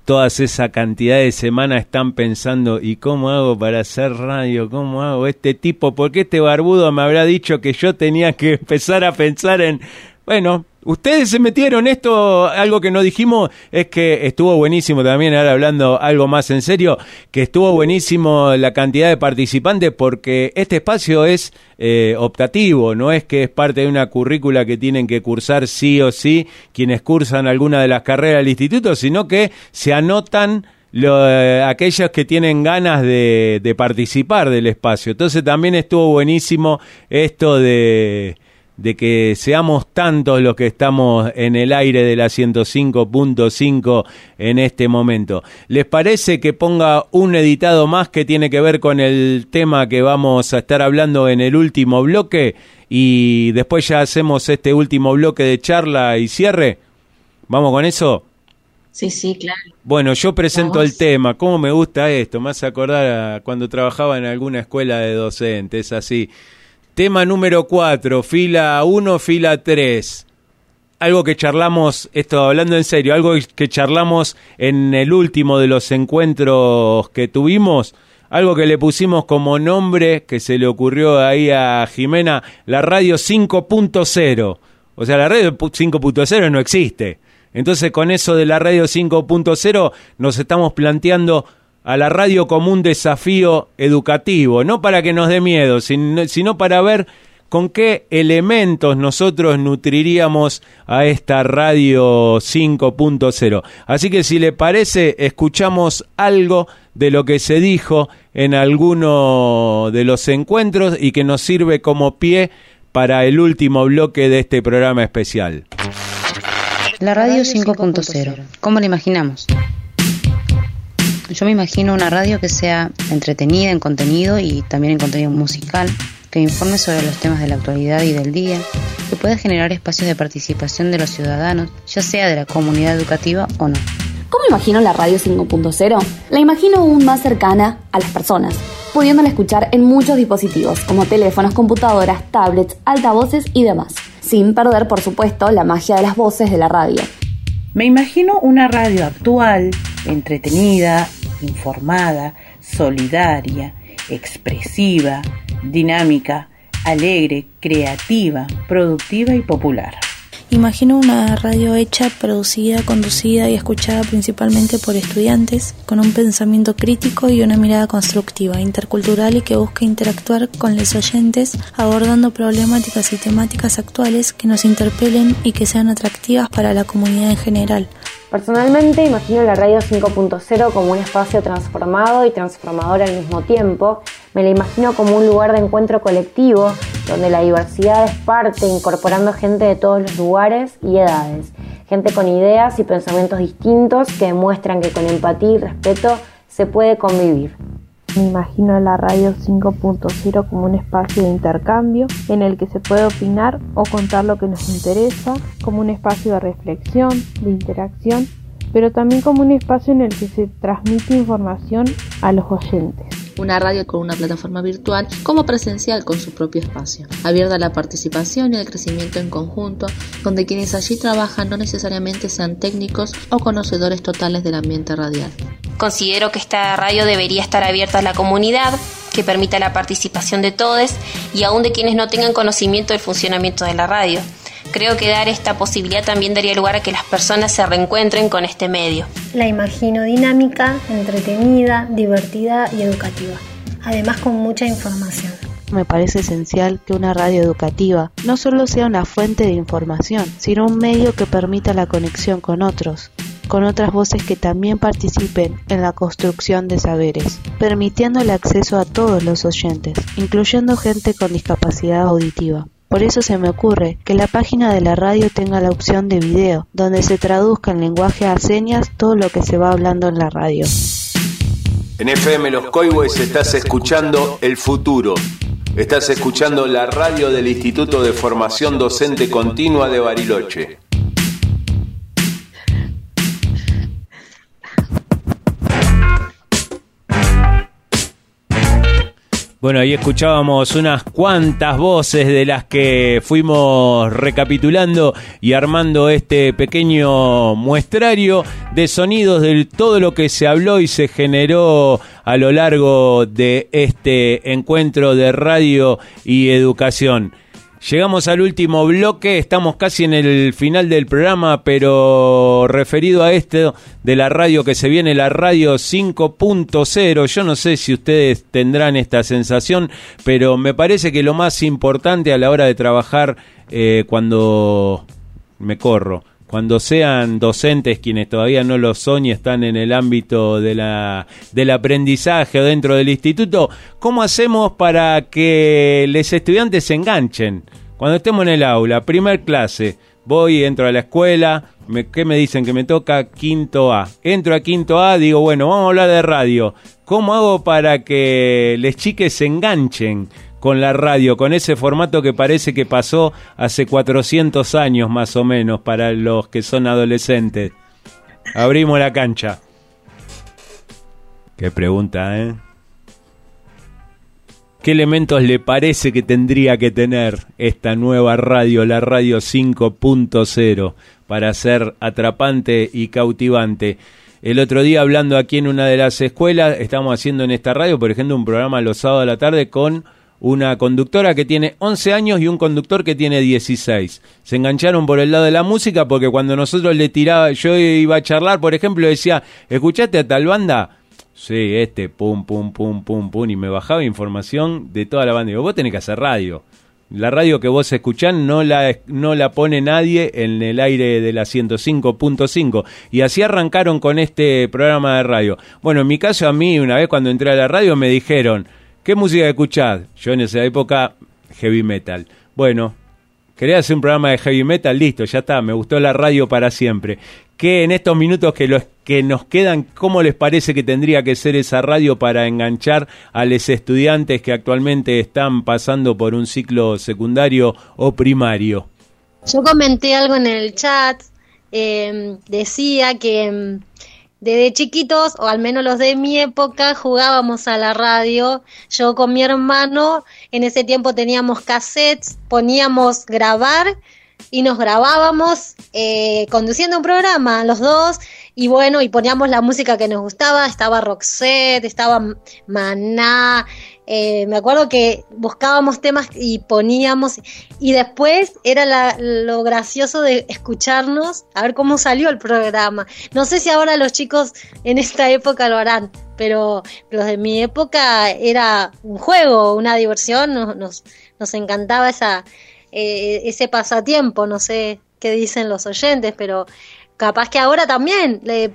todas esa cantidad de semanas están pensando, ¿y cómo hago para hacer radio? ¿Cómo hago este tipo? ¿Por qué este barbudo me habrá dicho que yo tenía que empezar a pensar en... Bueno, ustedes se metieron esto, algo que no dijimos es que estuvo buenísimo también, ahora hablando algo más en serio, que estuvo buenísimo la cantidad de participantes porque este espacio es eh, optativo, no es que es parte de una currícula que tienen que cursar sí o sí quienes cursan alguna de las carreras del instituto, sino que se anotan Lo, eh, aquellos que tienen ganas de, de participar del espacio. Entonces también estuvo buenísimo esto de... de que seamos tantos los que estamos en el aire de la ciento cinco punto cinco en este momento. ¿Les parece que ponga un editado más que tiene que ver con el tema que vamos a estar hablando en el último bloque? Y después ya hacemos este último bloque de charla y cierre. ¿Vamos con eso? Sí, sí, claro. Bueno, yo presento Vamos. el tema. ¿Cómo me gusta esto? Me hace acordar a cuando trabajaba en alguna escuela de docentes, así. Tema número cuatro, fila uno, fila tres. Algo que charlamos, esto hablando en serio, algo que charlamos en el último de los encuentros que tuvimos, algo que le pusimos como nombre, que se le ocurrió ahí a Jimena, la radio cinco punto cero. O sea, la radio cinco punto cero no existe. Entonces, con eso de la radio cinco punto cero nos estamos planteando a la radio como un desafío educativo, no para que nos dé miedo, sino, sino para ver con qué elementos nosotros nutriríamos a esta radio cinco punto cero. Así que si le parece, escuchamos algo de lo que se dijo en alguno de los encuentros y que nos sirve como pie para el último bloque de este programa especial. La radio cinco punto cero, ¿cómo la imaginamos? Yo me imagino una radio que sea entretenida en contenido y también en contenido musical, que informe sobre los temas de la actualidad y del día, que pueda generar espacios de participación de los ciudadanos, ya sea de la comunidad educativa o no. ¿Cómo imagino la radio cinco punto cero? La imagino aún más cercana a las personas, pudiéndola escuchar en muchos dispositivos, como teléfonos, computadoras, tablets, altavoces y demás, sin perder, por supuesto, la magia de las voces de la radio. Me imagino una radio actual, entretenida, informada, solidaria, expresiva, dinámica, alegre, creativa, productiva y popular. Imagino una radio hecha, producida, conducida y escuchada principalmente por estudiantes, con un pensamiento crítico y una mirada constructiva, intercultural y que busque interactuar con los oyentes, abordando problemáticas y temáticas actuales que nos interpelen y que sean atractivas para la comunidad en general. Personalmente imagino la radio cinco punto cero como un espacio transformado y transformador al mismo tiempo. Me la imagino como un lugar de encuentro colectivo donde la diversidad es parte, incorporando gente de todos los lugares y edades, gente con ideas y pensamientos distintos que demuestran que con empatía y respeto se puede convivir. Me imagino la radio cinco punto cero como un espacio de intercambio en el que se puede opinar o contar lo que nos interesa, como un espacio de reflexión, de interacción, pero también como un espacio en el que se transmite información a los oyentes. Una radio con una plataforma virtual como presencial con su propio espacio, abierta a la participación y al crecimiento en conjunto, donde quienes allí trabajan no necesariamente sean técnicos o conocedores totales del ambiente radial. Considero que esta radio debería estar abierta a la comunidad, que permita la participación de todos y aún de quienes no tengan conocimiento del funcionamiento de la radio. Creo que dar esta posibilidad también daría lugar a que las personas se reencuentren con este medio. La imagino dinámica, entretenida, divertida y educativa, además con mucha información. Me parece esencial que una radio educativa no solo sea una fuente de información, sino un medio que permita la conexión con otros, con otras voces que también participen en la construcción de saberes, permitiendo el acceso a todos los oyentes, incluyendo gente con discapacidad auditiva. Por eso se me ocurre que la página de la radio tenga la opción de video, donde se traduzca en lenguaje a señas todo lo que se va hablando en la radio. En F M Los Coihues estás escuchando El Futuro. Estás escuchando la radio del Instituto de Formación Docente Continua de Bariloche. Bueno, ahí escuchábamos unas cuantas voces de las que fuimos recapitulando y armando este pequeño muestrario de sonidos de todo lo que se habló y se generó a lo largo de este encuentro de radio y educación. Llegamos al último bloque, estamos casi en el final del programa, pero referido a esto de la radio que se viene, la radio cinco punto cero, yo no sé si ustedes tendrán esta sensación, pero me parece que lo más importante a la hora de trabajar eh, cuando me corro, cuando sean docentes quienes todavía no lo son y están en el ámbito de la, del aprendizaje o dentro del instituto, ¿cómo hacemos para que los estudiantes se enganchen? Cuando estemos en el aula, primer clase, voy, entro a la escuela, me, ¿qué me dicen? Que me toca quinto A. Entro a quinto A, digo, bueno, vamos a hablar de radio. ¿Cómo hago para que les chiques se enganchen con la radio, con ese formato que parece que pasó hace cuatrocientos años más o menos para los que son adolescentes? Abrimos la cancha. Qué pregunta, ¿eh? ¿Qué elementos le parece que tendría que tener esta nueva radio, la radio cinco punto cero, para ser atrapante y cautivante? El otro día, hablando aquí en una de las escuelas, estamos haciendo en esta radio, por ejemplo, un programa los sábados a la tarde con una conductora que tiene once años y un conductor que tiene dieciséis. Se engancharon por el lado de la música porque cuando nosotros le tiraba, yo iba a charlar, por ejemplo, decía, ¿escuchaste a tal banda? Sí, este, pum, pum, pum, pum, pum, y me bajaba información de toda la banda. Y digo, vos tenés que hacer radio. La radio que vos escuchás no la, no la pone nadie en el aire de la ciento cinco punto cinco. Y así arrancaron con este programa de radio. Bueno, en mi caso, a mí, una vez cuando entré a la radio, me dijeron, ¿qué música escuchás? Yo en esa época, heavy metal. Bueno, ¿querés hacer un programa de heavy metal? Listo, ya está, me gustó la radio para siempre. Que en estos minutos que, los, que nos quedan, ¿cómo les parece que tendría que ser esa radio para enganchar a los estudiantes que actualmente están pasando por un ciclo secundario o primario? Yo comenté algo en el chat, eh, decía que desde chiquitos, o al menos los de mi época, jugábamos a la radio. Yo con mi hermano, en ese tiempo teníamos cassettes, poníamos grabar y nos grabábamos eh, conduciendo un programa, los dos, y bueno, y poníamos la música que nos gustaba. Estaba Roxette, estaba Maná, eh, me acuerdo que buscábamos temas y poníamos, y después era la, lo gracioso de escucharnos, a ver cómo salió el programa. No sé si ahora los chicos en esta época lo harán, pero los de mi época era un juego, una diversión, nos, nos, nos encantaba esa... Eh, ese pasatiempo. No sé qué dicen los oyentes, pero capaz que ahora también le,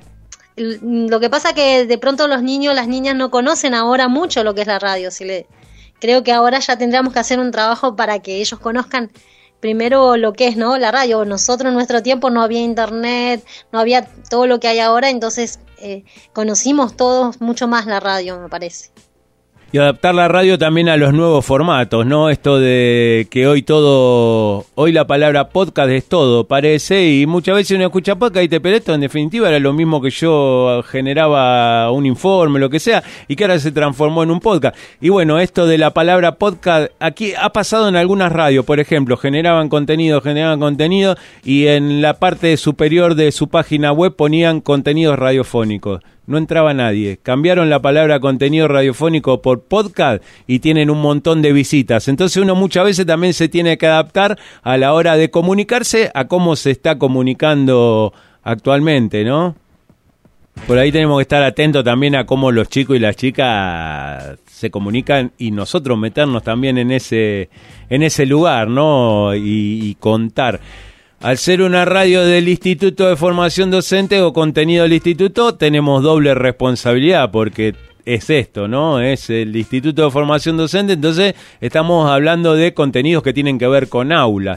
lo que pasa que de pronto los niños, las niñas no conocen ahora mucho lo que es la radio. Si le, creo que ahora ya tendríamos que hacer un trabajo para que ellos conozcan primero lo que es, ¿no?, la radio. Nosotros en nuestro tiempo no había internet, no había todo lo que hay ahora, entonces eh, conocimos todos mucho más la radio, me parece. Y adaptar la radio también a los nuevos formatos, ¿no? Esto de que hoy todo, hoy la palabra podcast es todo, parece, y muchas veces uno escucha podcast y te, pero esto en definitiva era lo mismo que yo generaba un informe, lo que sea, y que ahora se transformó en un podcast. Y bueno, esto de la palabra podcast, aquí ha pasado en algunas radios, por ejemplo, generaban contenido, generaban contenido, y en la parte superior de su página web ponían contenidos radiofónicos. No entraba nadie. Cambiaron la palabra contenido radiofónico por podcast y tienen un montón de visitas. Entonces uno muchas veces también se tiene que adaptar a la hora de comunicarse a cómo se está comunicando actualmente, ¿no? Por ahí tenemos que estar atentos también a cómo los chicos y las chicas se comunican y nosotros meternos también en ese, en ese lugar, ¿no? Y, y contar. Al ser una radio del Instituto de Formación Docente o contenido del instituto, tenemos doble responsabilidad porque es esto, ¿no? Es el Instituto de Formación Docente, entonces estamos hablando de contenidos que tienen que ver con aula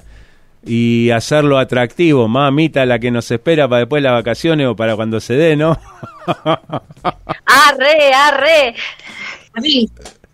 y hacerlo atractivo. Mamita, la que nos espera para después de las vacaciones o para cuando se dé, ¿no? ¡Arre, arre!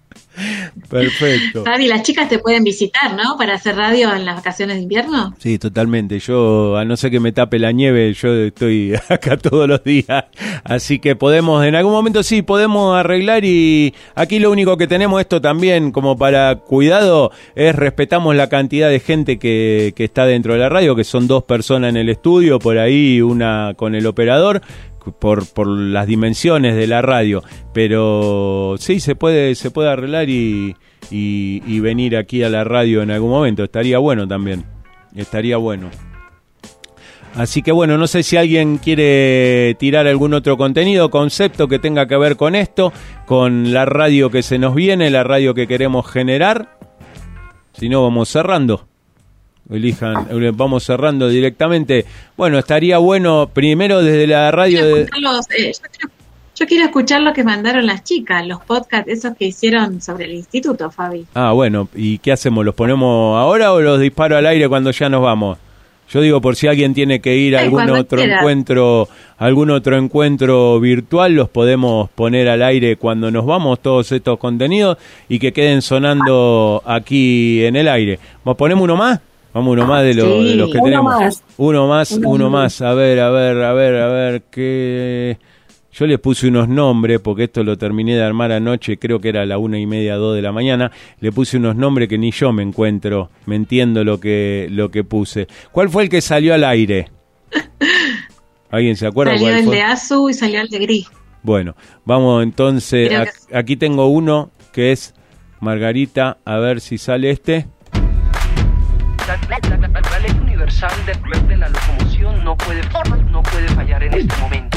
Perfecto. Fabi, las chicas te pueden visitar, ¿no? Para hacer radio en las vacaciones de invierno. Sí, totalmente. Yo, a no ser que me tape la nieve, yo estoy acá todos los días. Así que podemos, en algún momento sí, podemos arreglar. Y aquí lo único que tenemos esto también como para cuidado es respetamos la cantidad de gente que, que está dentro de la radio, que son dos personas en el estudio, por ahí una con el operador. Por, por las dimensiones de la radio, pero sí se puede se puede arreglar y, y, y venir aquí a la radio en algún momento, estaría bueno también, estaría bueno. Así que bueno, no sé si alguien quiere tirar algún otro contenido, concepto que tenga que ver con esto, con la radio que se nos viene, la radio que queremos generar, si no vamos cerrando. Elijan, vamos cerrando directamente. Bueno, estaría bueno primero desde la radio de... Los, eh, yo, quiero, yo quiero escuchar lo que mandaron las chicas, los podcasts esos que hicieron sobre el instituto, Fabi. Ah, bueno, ¿y qué hacemos? ¿Los ponemos ahora o los disparo al aire cuando ya nos vamos? Yo digo, por si alguien tiene que ir a Ay, algún otro quiera. encuentro, algún otro encuentro virtual, los podemos poner al aire cuando nos vamos, todos estos contenidos, y que queden sonando aquí en el aire. ¿Nos ponemos uno más? Vamos, uno más de, lo, sí, de los que uno tenemos. Más. Uno más, uno, uno más. A ver, a ver, a ver, a ver, qué... Yo les puse unos nombres, porque esto lo terminé de armar anoche, creo que era a la una y media, dos de la mañana. Le puse unos nombres que ni yo me encuentro, me entiendo lo que, lo que puse. ¿Cuál fue el que salió al aire? ¿Alguien se acuerda? Salió cuál el fue? de azul y salió el de gris. Bueno, vamos entonces, Creo a, que... aquí tengo uno que es Margarita, a ver si sale este. La, la, la, la ley universal de, de la locomoción no puede, no puede fallar en este momento.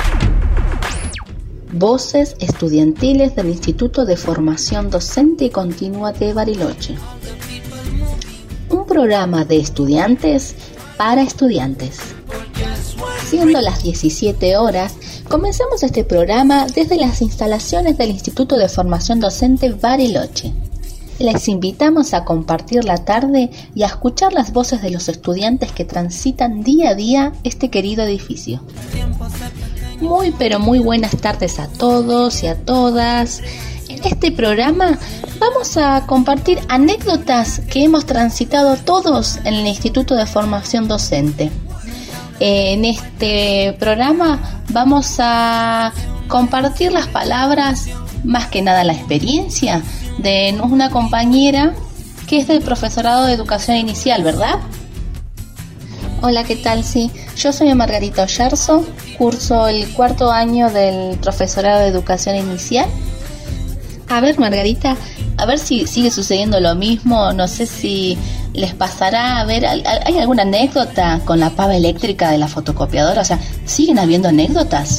Voces estudiantiles del Instituto de Formación Docente y Continua de Bariloche. Un programa de estudiantes para estudiantes. Siendo las diecisiete horas, comenzamos este programa desde las instalaciones del Instituto de Formación Docente Bariloche. Les invitamos a compartir la tarde y a escuchar las voces de los estudiantes que transitan día a día este querido edificio. Muy pero muy buenas tardes a todos y a todas. En este programa vamos a compartir anécdotas que hemos transitado todos en el Instituto de Formación Docente. En este programa vamos a compartir las palabras, más que nada la experiencia de una compañera que es del profesorado de educación inicial, ¿verdad? Hola, ¿qué tal? Sí, yo soy Margarita Ollarzo, curso el cuarto año del profesorado de educación inicial. A ver, Margarita, a ver si sigue sucediendo lo mismo, no sé si les pasará, a ver, ¿hay alguna anécdota con la pava eléctrica de la fotocopiadora? O sea, ¿siguen habiendo anécdotas?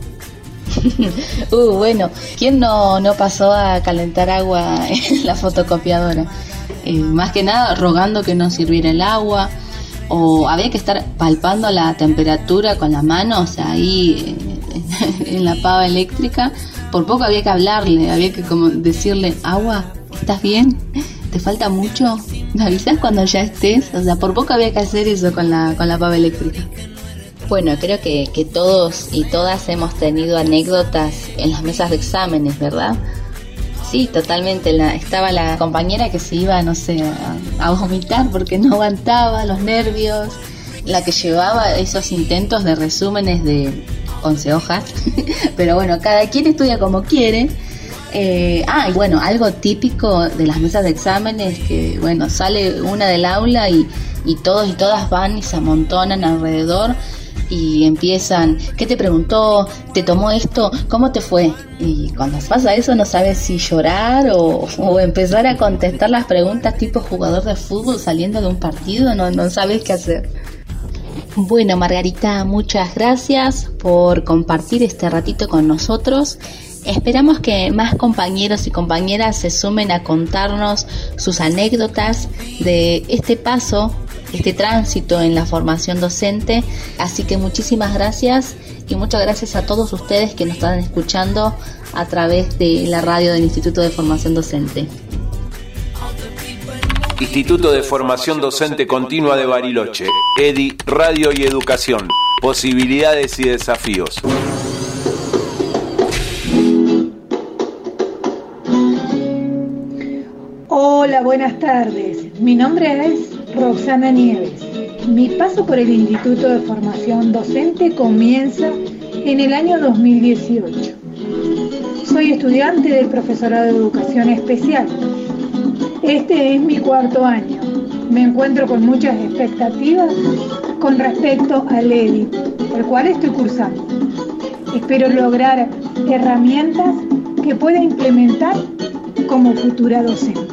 uh, bueno, ¿quién no, no pasó a calentar agua en la fotocopiadora? Eh, más que nada rogando que no sirviera el agua, o había que estar palpando la temperatura con la mano, o sea, ahí eh, en la pava eléctrica. Por poco había que hablarle, había que como decirle, agua, ¿estás bien? ¿Te falta mucho? ¿Me avisas cuando ya estés? O sea, por poco había que hacer eso con la, con la pava eléctrica. Bueno, creo que, que todos y todas hemos tenido anécdotas en las mesas de exámenes, ¿verdad? Sí, totalmente. La, estaba la compañera que se iba, no sé, a, a vomitar porque no aguantaba los nervios. La que llevaba esos intentos de resúmenes de once hojas. Pero bueno, cada quien estudia como quiere. Eh, ah, y bueno, algo típico de las mesas de exámenes que, bueno, sale una del aula y, y todos y todas van y se amontonan alrededor y empiezan, ¿qué te preguntó? ¿Te tomó esto? ¿Cómo te fue? Y cuando pasa eso no sabes si llorar o, o empezar a contestar las preguntas tipo jugador de fútbol saliendo de un partido, no, no sabes qué hacer. Bueno, Margarita, muchas gracias por compartir este ratito con nosotros. Esperamos que más compañeros y compañeras se sumen a contarnos sus anécdotas de este paso, este tránsito en la formación docente. Así que muchísimas gracias y muchas gracias a todos ustedes que nos están escuchando a través de la radio del Instituto de Formación Docente. Instituto de Formación Docente Continua de Bariloche, E D I, Radio y Educación, posibilidades y desafíos. buenas tardes. Mi nombre es Roxana Nieves. Mi paso por el Instituto de Formación Docente comienza en el año dos mil dieciocho. Soy estudiante del profesorado de Educación Especial. Este es mi cuarto año. Me encuentro con muchas expectativas con respecto al E D I, el cual estoy cursando. Espero lograr herramientas que pueda implementar como futura docente.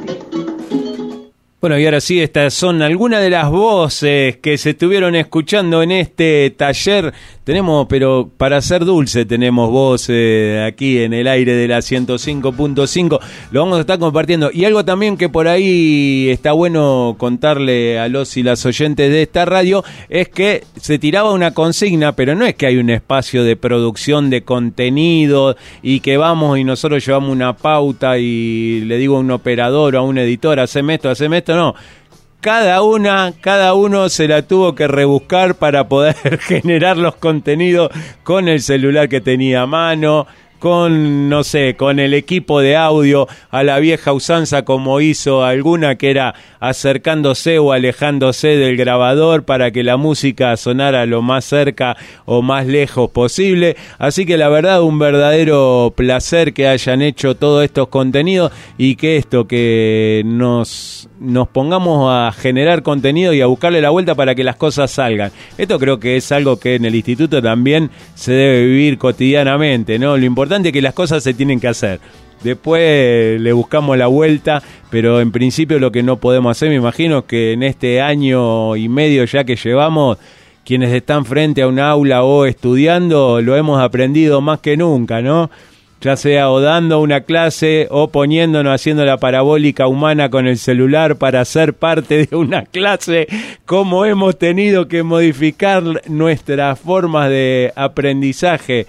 Bueno, y ahora sí, estas son algunas de las voces que se estuvieron escuchando en este taller. Tenemos, pero para ser dulce, tenemos voces aquí en el aire de la ciento cinco punto cinco. Lo vamos a estar compartiendo. Y algo también que por ahí está bueno contarle a los y las oyentes de esta radio es que se tiraba una consigna, pero no es que hay un espacio de producción de contenido y que vamos y nosotros llevamos una pauta y le digo a un operador o a un editor, haceme esto, haceme esto. No, cada una, cada uno se la tuvo que rebuscar para poder generar los contenidos con el celular que tenía a mano, con, no sé, con el equipo de audio a la vieja usanza como hizo alguna, que era acercándose o alejándose del grabador para que la música sonara lo más cerca o más lejos posible. Así que la verdad, un verdadero placer que hayan hecho todos estos contenidos y que esto, que nos, nos pongamos a generar contenido y a buscarle la vuelta para que las cosas salgan. Esto creo que es algo que en el instituto también se debe vivir cotidianamente, ¿no? Lo importante es que las cosas se tienen que hacer. Después le buscamos la vuelta, pero en principio lo que no podemos hacer, me imagino, que en este año y medio ya que llevamos, quienes están frente a un aula o estudiando, lo hemos aprendido más que nunca, ¿no? Ya sea o dando una clase o poniéndonos, haciendo la parabólica humana con el celular para ser parte de una clase, cómo hemos tenido que modificar nuestras formas de aprendizaje.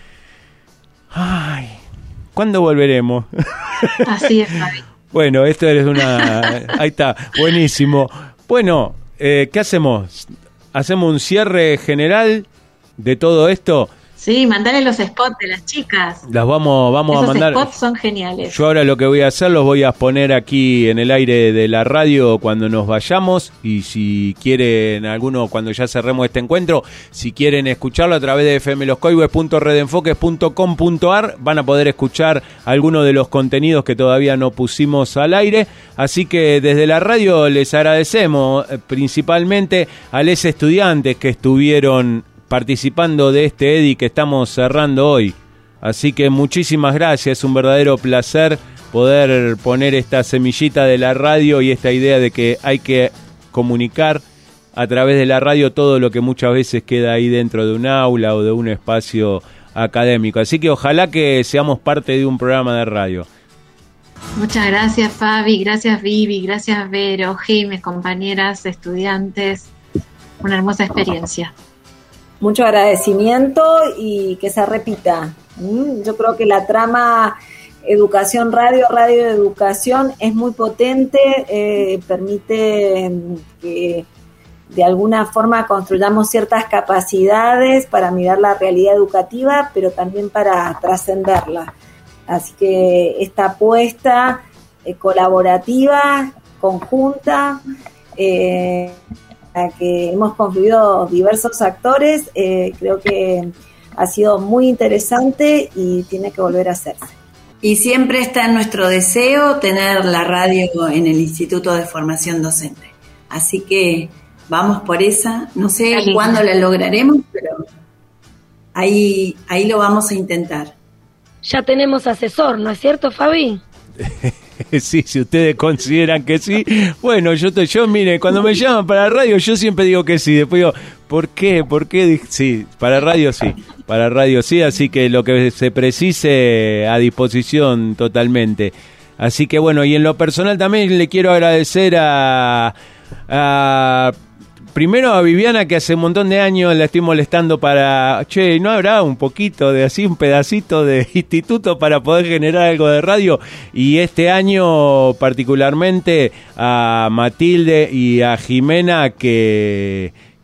Ay, ¿cuándo volveremos? Así es, Fabi. Bueno, esto es una... Ahí está, buenísimo. Bueno, eh, ¿qué hacemos? ¿Hacemos un cierre general de todo esto? Sí, mandale los spots de las chicas. Las vamos, vamos Esos a mandar. Esos spots son geniales. Yo ahora lo que voy a hacer, los voy a poner aquí en el aire de la radio cuando nos vayamos. Y si quieren, alguno, cuando ya cerremos este encuentro, si quieren escucharlo a través de f m los coihues punto red enfoques punto com punto a r, van a poder escuchar algunos de los contenidos que todavía no pusimos al aire. Así que desde la radio les agradecemos principalmente a los estudiantes que estuvieron participando de este E D I que estamos cerrando hoy. Así que muchísimas gracias, es un verdadero placer poder poner esta semillita de la radio y esta idea de que hay que comunicar a través de la radio todo lo que muchas veces queda ahí dentro de un aula o de un espacio académico. Así que ojalá que seamos parte de un programa de radio. Muchas gracias, Fabi, gracias, Vivi, gracias, Vero, Jiménez, compañeras, estudiantes. Una hermosa experiencia. Mucho agradecimiento y que se repita. Yo creo que la trama educación radio, radio educación es muy potente, eh, permite que de alguna forma construyamos ciertas capacidades para mirar la realidad educativa, pero también para trascenderla. Así que esta apuesta eh, colaborativa, conjunta, eh, a que hemos confluido diversos actores, eh, creo que ha sido muy interesante y tiene que volver a hacerse. Y siempre está en nuestro deseo tener la radio en el Instituto de Formación Docente. Así que vamos por esa. No sé cuándo la lograremos, pero ahí, ahí lo vamos a intentar. Ya tenemos asesor, ¿no es cierto, Fabi? Sí, si ustedes consideran que sí. Bueno, yo, te, yo mire, cuando me llaman para radio, yo siempre digo que sí. Después digo, ¿por qué? ¿Por qué? Sí, para radio sí. Para radio sí, así que lo que se precise a disposición totalmente. Así que bueno, y en lo personal también le quiero agradecer a... a primero a Viviana, que hace un montón de años la estoy molestando para... Che, ¿no habrá un poquito de así, un pedacito de instituto para poder generar algo de radio? Y este año particularmente a Matilde y a Jimena, que...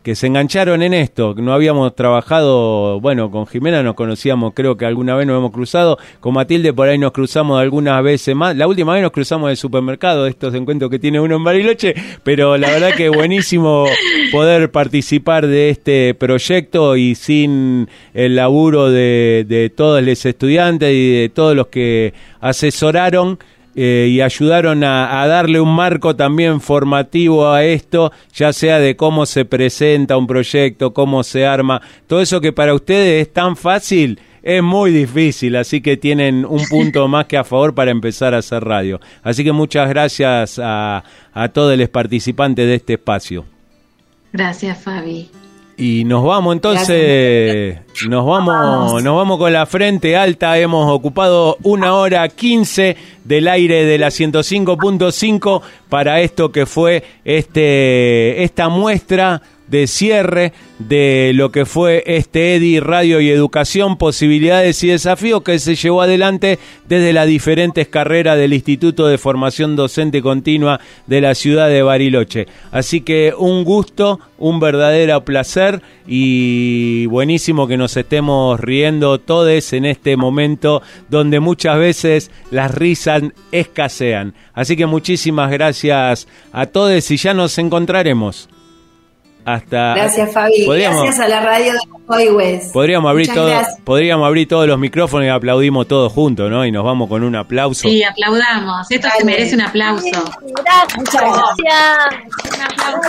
que se engancharon en esto. No habíamos trabajado, bueno, con Jimena nos conocíamos, creo que alguna vez nos hemos cruzado, con Matilde por ahí nos cruzamos algunas veces más. La última vez nos cruzamos en el supermercado, estos encuentros que tiene uno en Bariloche, pero la verdad que buenísimo poder participar de este proyecto y sin el laburo de, de todos los estudiantes y de todos los que asesoraron Eh, y ayudaron a, a darle un marco también formativo a esto, ya sea de cómo se presenta un proyecto, cómo se arma, todo eso que para ustedes es tan fácil, es muy difícil, así que tienen un punto más que a favor para empezar a hacer radio. Así que muchas gracias a, a todos los participantes de este espacio. Gracias, Fabi. Y nos vamos entonces, Gracias. nos vamos, vamos, nos vamos con la frente alta. Hemos ocupado una hora quince del aire de la ciento cinco punto cinco para esto que fue este esta muestra de cierre de lo que fue este EDI Radio y Educación, posibilidades y desafíos, que se llevó adelante desde las diferentes carreras del Instituto de Formación Docente Continua de la ciudad de Bariloche. Así que un gusto, un verdadero placer y buenísimo que nos estemos riendo todos en este momento donde muchas veces las risas escasean. Así que muchísimas gracias a todos y ya nos encontraremos. Hasta gracias, Fabi. Gracias a la radio de Coihues. Podríamos abrir todo, podríamos abrir todos los micrófonos y aplaudimos todos juntos, ¿no? Y nos vamos con un aplauso. Sí, aplaudamos. Esto Dale. Se merece un aplauso. Gracias. Muchas gracias. Un aplauso.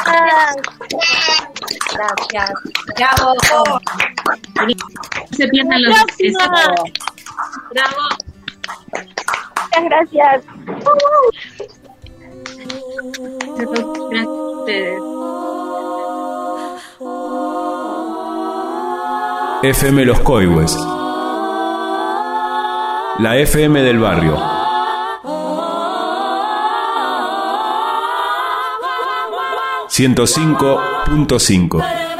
Gracias. Bravo. No se pierdan los Bravo. Bravo. Muchas gracias. Gracias a ustedes. F M Los Coihues, la F M del barrio. ciento cinco punto cinco